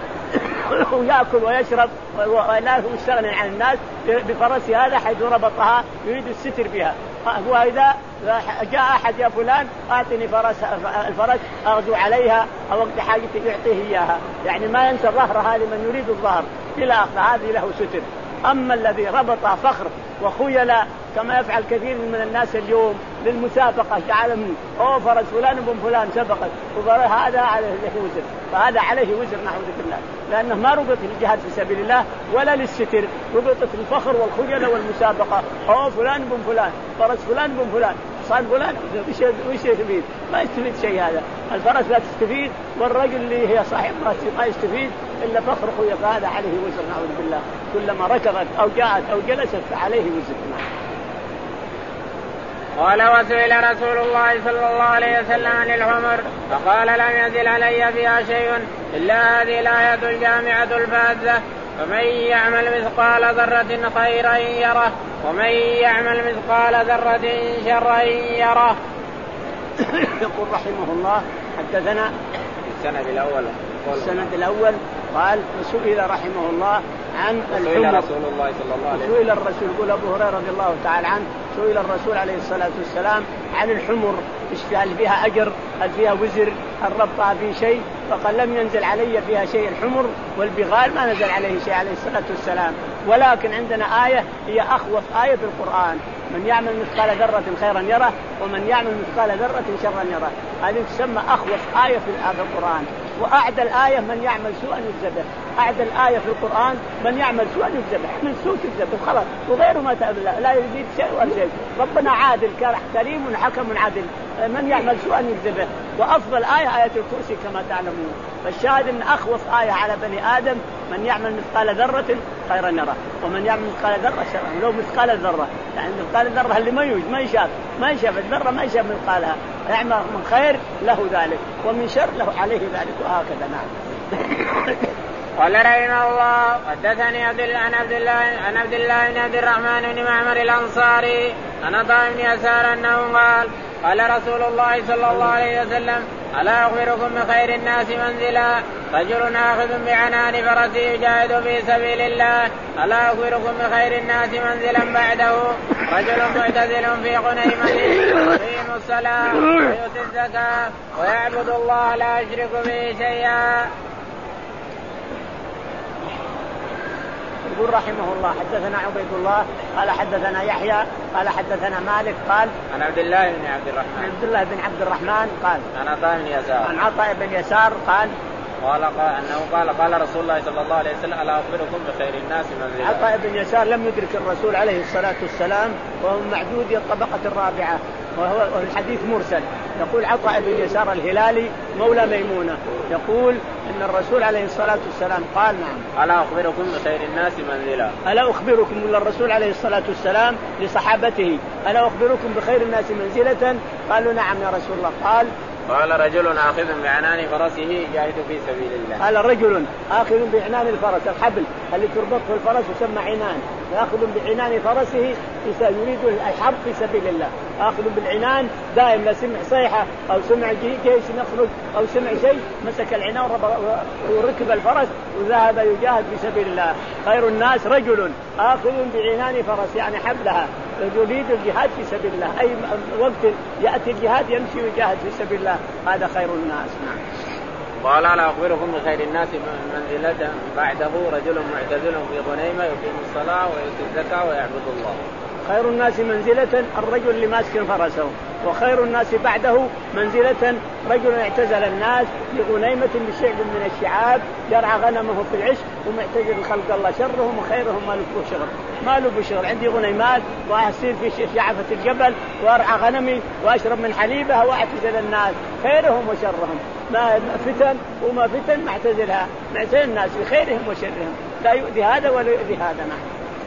ويأكل ويشرب ولا يستغني عن الناس بفرس هذا حيث ربطها يريد الستر بها. وإذا جاء أحد يا فلان أعطني فرس الفرس أغدو عليها أو وقت حاجتي يعطيه إياها، يعني ما ينسى الظهر هذه من يريد الظهر إلى آخر، هذه له ستر. أما الذي ربط فخر وخيل كما يفعل كثير من الناس اليوم للمسابقة، جعل من أو فرس فلان بن فلان سبقت هذا عليه وزر، فهذا عليه وزر نعوذ بالله، لأنه ما ربط الجهاد في سبيل الله ولا للستر، ربطت الفخر والخجل والمسابقة، أو فلان بن فلان فرس فلان بن فلان صار فلان وش يستفيد؟ ما يستفيد شيء، هذا الفرس لا تستفيد والرجل اللي هي صاحب ما يستفيد إلا فخر خويه، فهذا عليه وزر نعوذ بالله، كلما ركضت أو جاءت أو جلست فعليه وزر. قال وسئل رسول الله صلى الله عليه وسلم عن الحمر فقال لم يزل علي فيها شيء إلا هذه الآية الجامعة الفاذة فمن يعمل مثقال ذرة خيرا يره ومن يعمل مثقال ذرة شرا يره. يقول رحمه الله حدثنا السند الأول السند الأول قال وسئل رحمه الله عن الحمر، رسول الله صلى الله عليه وسلم سئل الرسول يقول أبو هريرة رضي الله تعالى عنه سئل الرسول عليه الصلاة والسلام عن الحمر هل فيها أجر هل فيها وزر هل ربطها في شيء، فقال لم ينزل علي فيها شيء. الحمر والبغال ما نزل عليه شيء عليه الصلاة والسلام، ولكن عندنا آية هي أخوف آية في القرآن، من يعمل مثقال ذرة خيرا يره ومن يعمل مثقال ذرة شرا يره، هذه تسمى أخوف آية في القرآن. وأعدى الآية من يعمل سوءا يجزى، أعدى الآية في القرآن من يعمل سوءا يجزى، من سوء تجزى خلاص وغيره ما تأبلا لا يزيد شيء ولا شيء. ربنا عادل كريم حكم عادل، من يعمل سوءا يجزى. وأفضل آية آية الكرسي كما تعلمون. فالشاهد أن أخوف آية على بني آدم من يعمل مثقال ذرة خيرا يره ومن يعمل مثقال ذرة شرا، لو مثقال ذرة يعني مثقال ذرة اللي ما يوجد ما يشاف ما يشاف الذرة ما يشاف مثقالها، يعمل من خير له ذلك ومن شر له عليه ذلك، وهكذا. نعم. قال رحمه الله حدثني عبد الله عن عبد الله عن عبد الله بن عبد الرحمن بن معمر الانصاري عن عطاء بن يسار انه قال قال رسول الله صلى الله عليه وسلم الا اخبركم بخير الناس منزلا رجل آخذ بعنان فرسه يجاهد في سبيل الله الا اخبركم بخير الناس منزلا بعده رجل معتزل في غنيمه يقيم الصلاه ويؤتي الزكاه ويعبد الله لا يشرك به شيئا. يقول رحمه الله حدثنا عبيد الله قال حدثنا يحيى قال حدثنا مالك قال عن عبد الله بن عبد الرحمن عبد الله بن عبد الرحمن قال عن عطاء بن يسار عن عطاء بن يسار قال قال انه قال قال رسول الله صلى الله عليه وسلم الا اخبركم بخير الناس منزلا. عطاء بن يسار لم يدرك الرسول عليه الصلاه والسلام وهو معدود الطبقه الرابعه وهو الحديث مرسل. يقول عطاء بن يسار الهلالي مولى ميمونه يقول ان الرسول عليه الصلاه والسلام قال نعم الا اخبركم بخير الناس منزلا الا اخبركم من الرسول عليه الصلاه والسلام لصحابته الا اخبركم بخير الناس منزله قالوا نعم يا رسول الله. قال قال رجل آخذ بعنان فرسه يجاهد في سبيل الله. قال رجل آخذ بعنان الفرس الحبل اللي تربطه الفرس يسمى عنان يأخذ بعنان فرسه يريد الحرب في سبيل الله. آخذ بالعنان دائم لا سمع صيحة أو سمع جيش يخرج أو سمع شيء مسك العنان وركب الفرس وذهب يجاهد في سبيل الله. خير الناس رجل آخذ بعنان فرس يعني حبلها يريد الجهاد في سبيل الله أي وقت يأتي الجهاد يمشي ويجاهد في سبيل الله هذا خير الناس. نعم. قال لا أخبركم بخير الناس منزلة بعده رجل معتزل في غنيمة يقيم الصلاة ويؤتي الزكاة ويعبد الله. خير الناس منزلة الرجل اللي ماسك فرسه وخير الناس بعده منزلة رجل اعتزل الناس لغنيمة بشعب من الشعاب يرعى غنمه في العش ومعتزل خلق الله شرهم وخيرهم ما له شغل ما له بشغل عندي غنيمات وأسير في شعفة الجبل وأرعى غنمي وأشرب من حليبها وأعتزل الناس خيرهم وشرهم ما فتن وما فتن معتزلها معتزل الناس بخيرهم وشرهم لا يؤذي هذا ولا يؤذي هذا. نعم.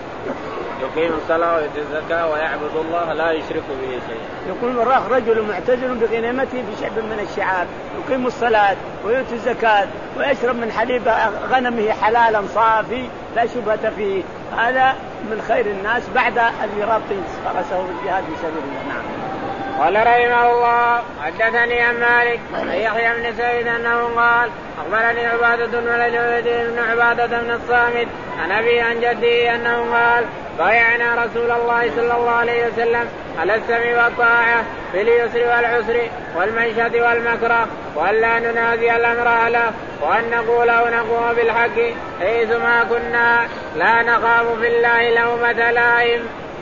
يقيم الصلاة ويؤتي الزكاة ويعبد الله لا يشرك به شيئا. يقول الراخ رجل معتزل بغنيمته في شعب من الشعاب يقيم الصلاة ويؤتي الزكاة ويشرب من حليب غنمه حلالا صافي لا شبهة فيه هذا من خير الناس بعد الرابط فرسه بالجهاد في سبيل الله. نعم. قال رحمه الله حدثني عن مالك عن يحيى بن سعيد انه قال اخبرني عبادة بن الوليد بن عبادة بن الصامت عن ابي عن جدي انه قال بايعنا رسول الله صلى الله عليه وسلم على السمع والطاعة في اليسر والعسر والمنشط والمكره وأن لا ننازع الأمر أهله وأن نقول ونقوم بالحق حيثما كنا لا نخاف في الله لومة لائم.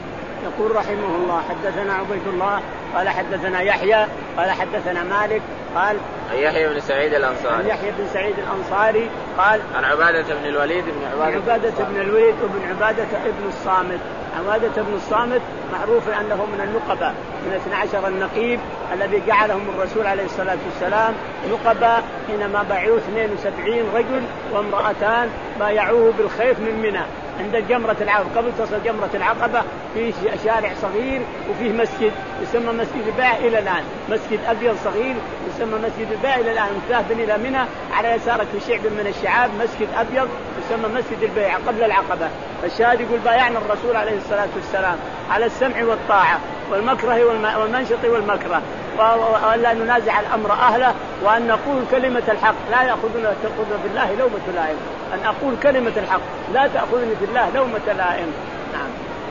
يقول رحمه الله حدثنا عبيد الله قال حدثنا يحيى قال حدثنا مالك قال يحيى بن سعيد الأنصاري يحيى بن سعيد الأنصاري قال عن عبادة بن الوليد بن عبادة, عبادة بن الوليد وابن عبادة ابن الصامت. عبادة بن الصامت معروف أنه من النقبة من اثني عشر النقيب الذي جعلهم الرسول عليه الصلاة والسلام نقبة حينما بايعوه اثنين وسبعين رجل وامرأتان بايعوه بالخيف من منى عند جمرة العقبة قبل تصل جمرة العقبة في شارع صغير وفيه مسجد يسمى مسجد البيع إلى الآن مسجد أبيض صغير يسمى مسجد البيع إلى الآن متاهب إلى منى على يسارك في شعب من الشعاب مسجد أبيض يسمى مسجد البيع قبل العقبة. فالشاهد يقول بايعنا الرسول عليه الصلاة والسلام على السمع والطاعة والمكره والمنشط والمكره وألا ننازع الأمر أهله وأن نقول كلمة الحق لا يأخذنا تأخذنا بالله لومة لائم أن أقول كلمة الحق لا تأخذني بالله لومة لائم. نعم.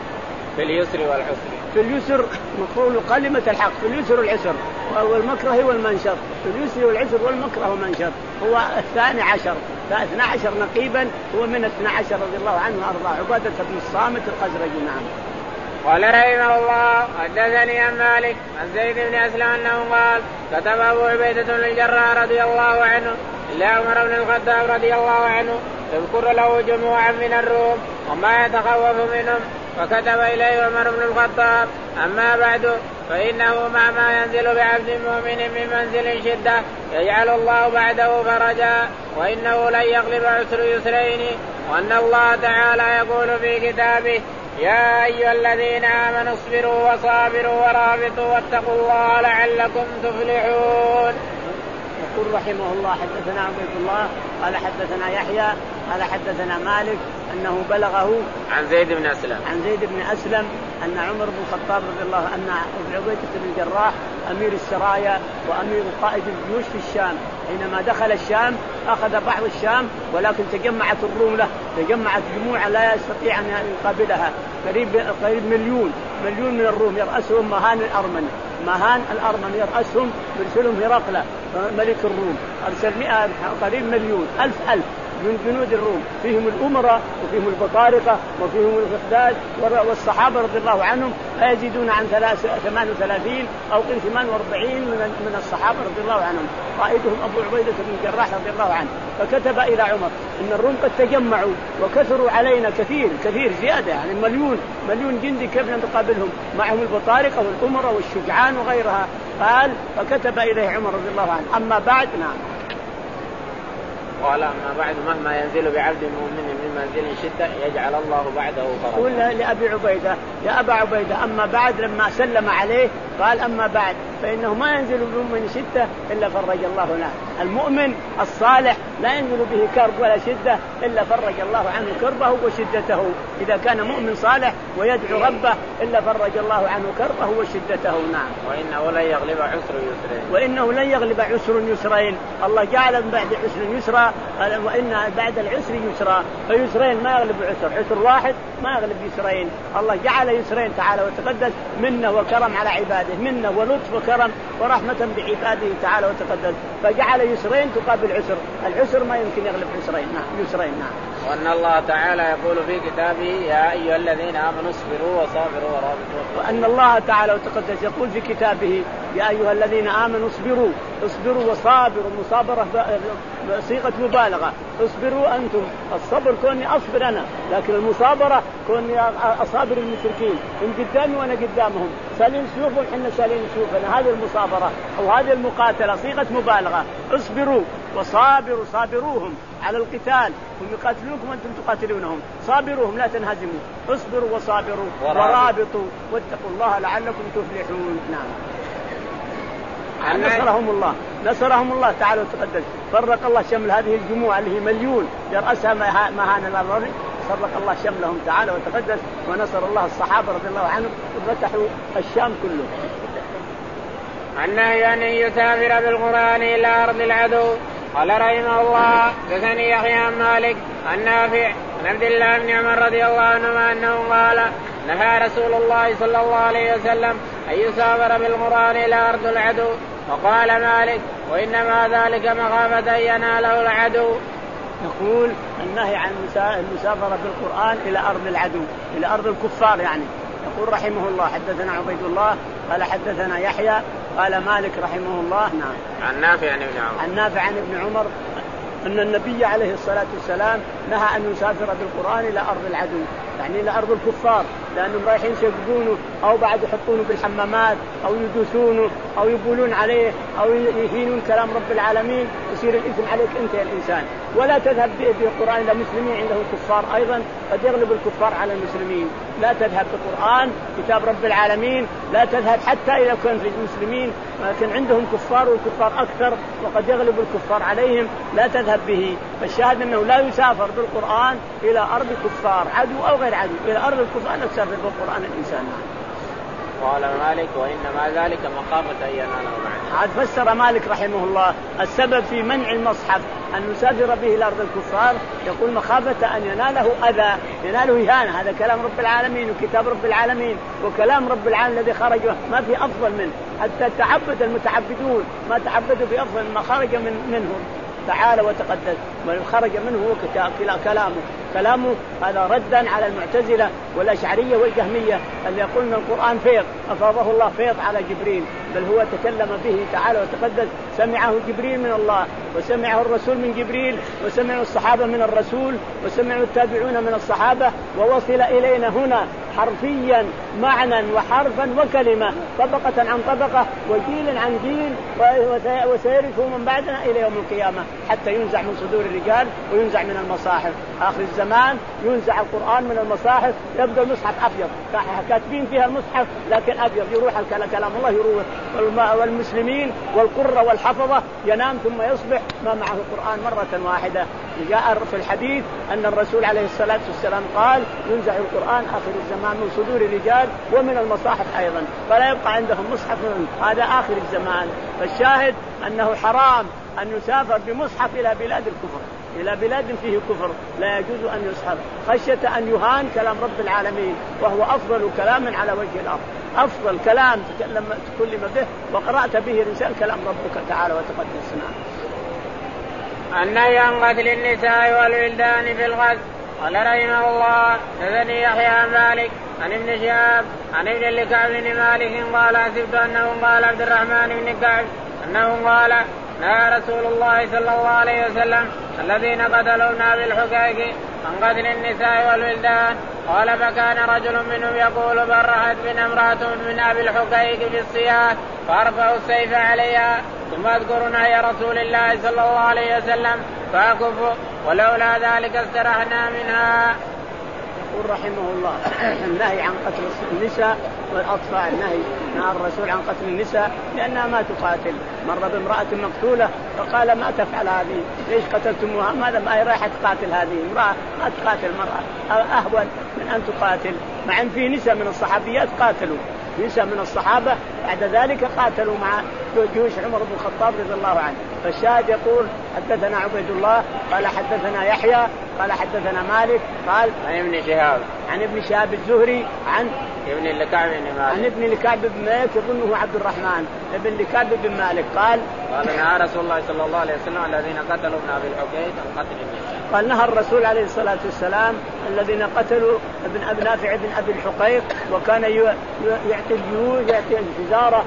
في اليسر والعسر في اليسر نقول كلمة الحق في اليسر والعسر والمكره والمنشط في اليسر والعسر والمكره والمنشط هو الثاني عشر فاثنى عشر نقيبا هو من اثنى عشر رضي الله عنه وأرضاه عبادة بن الصامت الخزرجي. نعم. قال رحمه الله حدثني عن مالك عن زيد بن أسلم أنه قال كتب أبو عبيدة بن الجراح رضي الله عنه إلى عمر بن الخطاب رضي الله عنه يذكر له جموعا من الروم وما يتخوف منهم فكتب إليه عمر بن الخطاب أما بعد فإنه مع ما ينزل بعبد مؤمن من منزل شدة يجعل الله بعده فرجا وإنه لن يغلب عسر يسرين وأن الله تعالى يقول في كتابه يا أيها الذين آمنوا اصبروا وصابروا ورابطوا واتقوا الله لعلكم تفلحون. يقول رحمه الله حدثنا عبيد الله قال حدثنا يحيى قال حدثنا مالك أنه بلغه عن زيد بن أسلم عن زيد بن أسلم أن عمر بن الخطاب رضي الله عنه أن أبو عبيدة بن الجراح أمير السرايا وأمير قائد الجيوش في الشام حينما دخل الشام أخذ بعض الشام ولكن تجمعت الروم له تجمعت جموع لا يستطيع أن يقابلها قريب قريب مليون مليون من الروم يرأسهم مهان الأرمني مهان الأرمن يرأسهم يرسلهم هرقل ملك الروم أرسل مئة قريب مليون ألف ألف من جنود الروم فيهم الأمراء وفيهم البطارقة وفيهم الفخداد والصحابة رضي الله عنهم لا يزيدون عن ثمان وثلاثين أو ثمان وأربعين من الصحابة رضي الله عنهم قائدهم أبو عبيدة بن الجراح رضي الله عنه. فكتب إلى عمر إن الروم قد تجمعوا وكثروا علينا كثير كثير زيادة يعني مليون مليون جندي كيف نقابلهم معهم البطارقة والأمراء والشجعان وغيرها. قال فكتب إليه عمر رضي الله عنه أما بعد نعم قال أما بعد مهما ينزل بعبد مؤمن من منزل شدة يجعل الله بعده فرجا. قل لأبي عبيدة يا أبا عبيدة أما بعد لما سلم عليه قال أما بعد فإنه ما ينزل بمؤمن شدة إلا فرج الله له. المؤمن الصالح لا ينزل به كرب ولا شدة إلا فرج الله عنه كربه وشدته. إذا كان مؤمن صالح ويدعو ربه إلا فرج الله عنه كربه وشدته. نعم. وإنه لن يغلب عسر يسرين وإنه لن يغلب عسر يسرين. الله جعل من بعد عسر يسرا وإن بعد العسر يسرا فيسرين ما يغلب عسر عسر واحد ما يغلب يسرين. الله جعل يسرين تعالى وتقدس منه وكرم على عباده منه ولطف وكرم ورحمة بعباده تعالى وتقدس فجعل يسرين تقابل عسر. العسر ما يمكن يغلب عسرين نعم يسرين نعم. وأن الله تعالى يقول في كتابه يا أيها الذين آمنوا اصبروا وصابروا ورابطوا. وأن الله تعالى وتقدس يقول في كتابه يا أيها الذين آمنوا اصبروا اصبروا وصابروا مصابرة صيغة مبالغة. اصبروا أنتم الصبر كوني أصبر أنا لكن المصابرة كوني أصابر المشركين من قدامي وأنا قدامهم سالين سيوفهم حنا سالين سيوفنا. هذه المصابرة أو هذه المقاتلة صيغة مبالغة. اصبروا وصابروا صابروهم على القتال هم يقاتلونكم وأنتم تقاتلونهم صابروهم لا تنهزموا. اصبروا وصابروا ورابطوا واتقوا الله لعلكم تفلحون. نعم. نصرهم الله نصرهم الله تعالى وتقدس. فرق الله شمل هذه الجموع اللي هي مليون يرأسها مهان الأرض فرق الله شملهم تعالى وتقدس ونصر الله الصحابة رضي الله عنهم وفتحوا الشام كله. عنه أن يسافر بالقرآن إلى أرض العدو. قال رحمه الله حدثني يحيى عن مالك عن نافع عن عبد الله بن عمر رضي الله عنهما أنه قال نهى رسول الله صلى الله عليه وسلم أن يسافر بالقرآن إلى أرض العدو. وقال مالك وإنما ذلك مخافة أن يناله العدو. يقول النهي عن المسافرة بالقرآن إلى أرض العدو إلى أرض الكفار يعني. يقول رحمه الله حدثنا عبيد الله قال حدثنا يحيى قال مالك رحمه الله نعم عن نافع عن ابن عمر عن نافع عن ابن عمر أن النبي عليه الصلاة والسلام نهى أن يسافر بالقرآن إلى أرض العدو يعني إلى أرض الكفار لأنهم رايحين يسجدونه أو بعد يحطونه بالحمامات أو يدوسونه أو يبولون عليه أو يهينون كلام رب العالمين يصير الإثم عليك أنت يا الإنسان. ولا تذهب بالقرآن إلى مسلمين عندهم كفار أيضا قد يغلب الكفار على المسلمين. لا تذهب بالقرآن كتاب رب العالمين لا تذهب حتى إذا كان في المسلمين لكن عندهم كفار والكفار أكثر وقد يغلب الكفار عليهم لا تذهب به. فالشاهد أنه لا يسافر بالقرآن إلى أرض كفار عدو أو غير عدو إلى أرض الكفار لا تسافر بالقرآن الإنسان. قال مالك وإنما ذلك مخافة أن يناله العدو. عاد فسر مالك رحمه الله السبب في منع المصحف أن نسافر به إلى أرض الكفار يقول مخافة أن يناله أذى يناله إهانة. هذا كلام رب العالمين وكتاب رب العالمين وكلام رب العالمين الذي خرج ما في أفضل منه. حتى تعبد المتعبدون ما تعبدوا بأفضل ما خرج من منهم تعالى وتقدس وخرج منه هو كلامه كلامه هذا ردا على المعتزلة والأشعرية والجهمية اللي يقولون القرآن فيض أفاضه الله فيض على جبريل بل هو تكلم به تعالى وتقدس سمعه جبريل من الله وسمعه الرسول من جبريل وسمعه الصحابة من الرسول وسمعه التابعون من الصحابة ووصل إلينا هنا حرفيا معنى وحرفا وكلمة، طبقة عن طبقة وجيل عن جيل، وسيرثه من بعدنا إلى يوم القيامة حتى ينزع من صدور الرجال وينزع من المصاحف. آخر الزمان ينزع القرآن من المصاحف، يبدأ المصحف أبيض كاتبين فيها المصحف لكن أبيض، يروح كلام الله يروح، والمسلمين والقرة والحفظة ينام ثم يصبح ما معه القرآن مرة واحدة. جاء في الحديث أن الرسول عليه الصلاة والسلام قال ينزع القرآن آخر الزمان من صدور الرجال ومن المصاحف أيضا، فلا يبقى عندهم مصحف، هذا آخر الزمان. فالشاهد أنه حرام أن يسافر بمصحف إلى بلاد الكفر، إلى بلاد فيه كفر لا يجوز أن يصحف خشية أن يهان كلام رب العالمين، وهو أفضل كلام على وجه الأرض، أفضل كلام تكلم تكلم به وقرأت به رسالة كلام ربك تعالى وتقدس. النهي عن قتل النساء والولدان في الغزو. قال رحمه الله حدثني يحيى عن مالك عن ابن شهاب عن ابن لكعب بن مالك قال حسبت أنه قال عبد الرحمن بن كعب أنه قال نهى رسول الله صلى الله عليه وسلم الذين قتلونا بالحقائق عن قتل النساء والولدان. قال فكان رجل منهم يقول برحت بنا امرأة من أبي الحقائق في الصياح فأرفع السيف عليها ثم أذكر نهي رسول الله صلى الله عليه وسلم فأكف ولولا ذلك استرحنا منها. يقول رحمه الله النهي عن قتل النساء والأطفال. نهي نهى الرسول عن قتل النساء لأنها ما تقاتل. مر بامرأة مقتولة فقال ما تفعل هذه، ليش قتلتموها؟ ماذا ما هي رايحة تقاتل هذه امرأة؟ ما تقاتل مرأة أهون من أن تقاتل، مع أن في نساء من الصحابيات قاتلوا، نساء من الصحابة بعد ذلك قاتلوا مع جيوش عمر بن الخطاب رضي الله عنه. فالشاهد يقول حدثنا عبيد الله قال حدثنا يحيى قال حدثنا مالك قال عن ابن شهاب عن ابن شهاب الزهري عن ابن لكعب بن مالك عن ابن لكعب بن مالك يظنه عبد الرحمن ابن لكعب بن مالك قال قال نهى رسول الله صلى الله عليه وسلم الذين قتلوا ابن ابي الحقيق عن قتل النساء. قال نهى الرسول عليه الصلاة والسلام الذين قتلوا ابن ابي نافع بن ابي الحقيق، وكان يعطي الجيوش يعطي الفزارة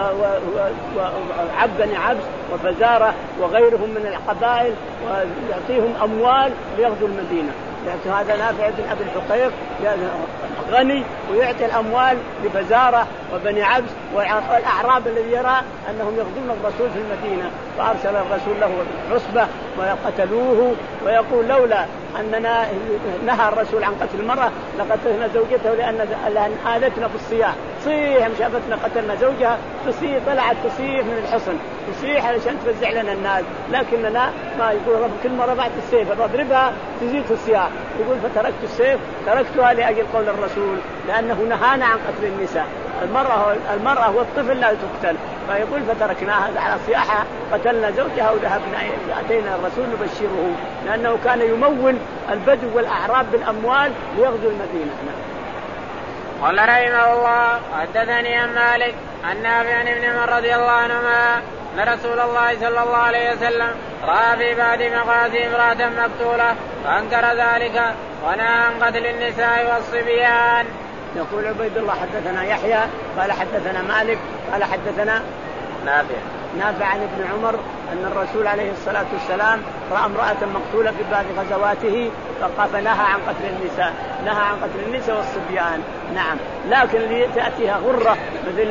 وعبد عبس وفزارة وغيرهم من القبائل ويعطيهم أموال ليغزوا المدينة. يعني هذا نافع بن أبي الحقيق غني ويعطي الأموال لفزارة وبني عبس والأعراب الذي يرى أنهم يغزون الرسول في المدينة، فأرسل الرسول له عصبة وقتلوه، ويقول لولا أننا نهى الرسول عن قتل المرأة لقتلنا زوجته لأن آذتنا في الصياح، صيح شافتنا قتلنا زوجها، تصيح طلعت تصيح من الحصن تصيح علشان تفزع لنا الناس، لكننا ما يقول رب كل مرة بعد السيف بضربها تزيد في الصياح، يقول فتركت السيف تركتها لأجل قول الرسول لأنه نهانا عن قتل النساء، المرأة المرأة والطفل لا تقتل، فيقول فتركناها على صياحها قتلنا زوجها وذهبنا أتينا الرسول نبشره، لأنه كان يمول البدو والأعراب بالأموال ليغزو المدينة. قال رحمه الله حدثني عن مالك عن نافع عن ابن عمر رضي الله عنهما أن رسول الله صلى الله عليه وسلم رأى في بعض مغازي امرأة مقتولة فأنكر ذلك ونهى عن قتل النساء والصبيان. يقول عبيد الله حدثنا يحيى قال حدثنا مالك قال حدثنا نافع نافع عن ابن عمر أن الرسول عليه الصلاة والسلام رأى امرأة مقتولة في بعض غزواته فنهى عن قتل النساء، نهى عن قتل النساء والصبيان. نعم، لكن لتأتيها غرة مثل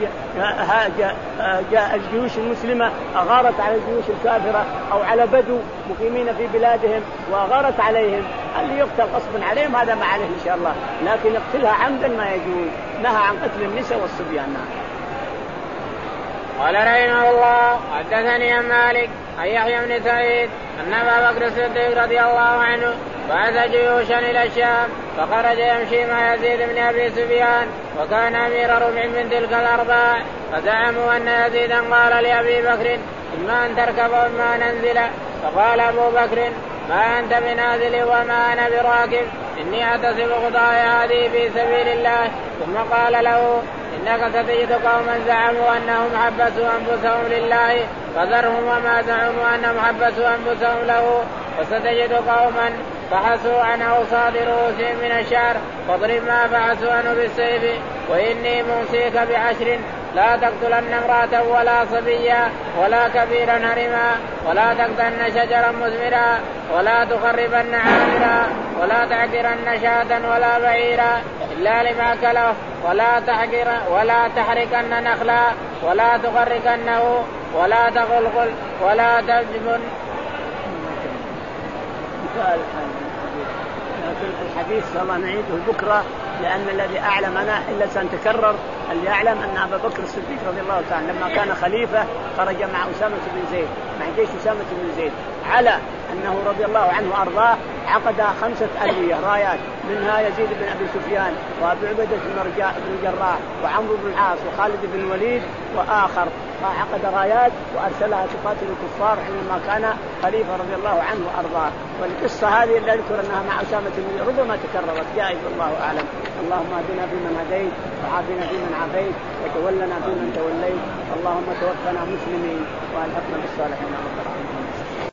جاء الجيوش المسلمة أغارت على الجيوش الكافرة أو على بدو مقيمين في بلادهم وأغارت عليهم، اللي يقتل غصبا عليهم هذا ما عليه إن شاء الله، لكن يقتلها عمدا ما يجوز. نهى عن قتل النساء والصبيان. قال رحمه الله حدثني عن مالك عن يحيى بن سعيد أن أبا بكر الصديق رضي الله عنه بعث جيوشا إلى الشام فخرج يمشي مع يزيد بن أبي سفيان وكان أمير ربع من تلك الأرباع، فزعموا أن يزيدا قال لأبي بكر إما أن تركب وإما ننزل، فقال أبو بكر ما أنت بنازل وما أنا براكب، إني أعتصم خطايا هذه في سبيل الله. ثم قال له إنك ستجد قوما زعموا أنهم حبسوا أنفسهم لله فذرهم وما زعموا أنهم حبسوا أنفسهم له، وستجد قوما بحثوا عن أوساط رؤوسهم من الشعر فاضرب ما بحثوا عنه بالسيف، وإني موصيك بعشر لا تقتلن امرأة ولا صبيا ولا كبيرا هرما ولا تقطعن شجرا مثمرا ولا تخربن عامرا ولا تعقرن شاة ولا بعيرا إلا لما كله ولا تحقر ولا تحركن نخلا ولا تغرقنه ولا تغلغل ولا تجبن. الحديث الله نعيده بكرة لأن الذي أعلمنا إلا سنتكرر اللي يعلم أن أبا بكر الصديق رضي الله تعالى لما كان خليفة خرج مع أسامة بن زيد مع جيش أسامة بن زيد على أنه رضي الله عنه وأرضاه عقد خمسة ألوية رايات منها يزيد بن أبي سفيان وأبي عبيدة بن الجراح وعمرو بن العاص وخالد بن الوليد وآخر عقد رايات وأرسلها تقاتل الكفار حينما كان خليفة رضي الله عنه وأرضاه. والقصة هذه اللي أذكر أنها مع أسامة بن ربما تكررت جائز والله أعلم. اللهم اهدنا فيمن هديت وعافنا فيمن عافيت وتولنا فيمن توليت اللهم توفنا مسلمين وألحقنا بالصالحين.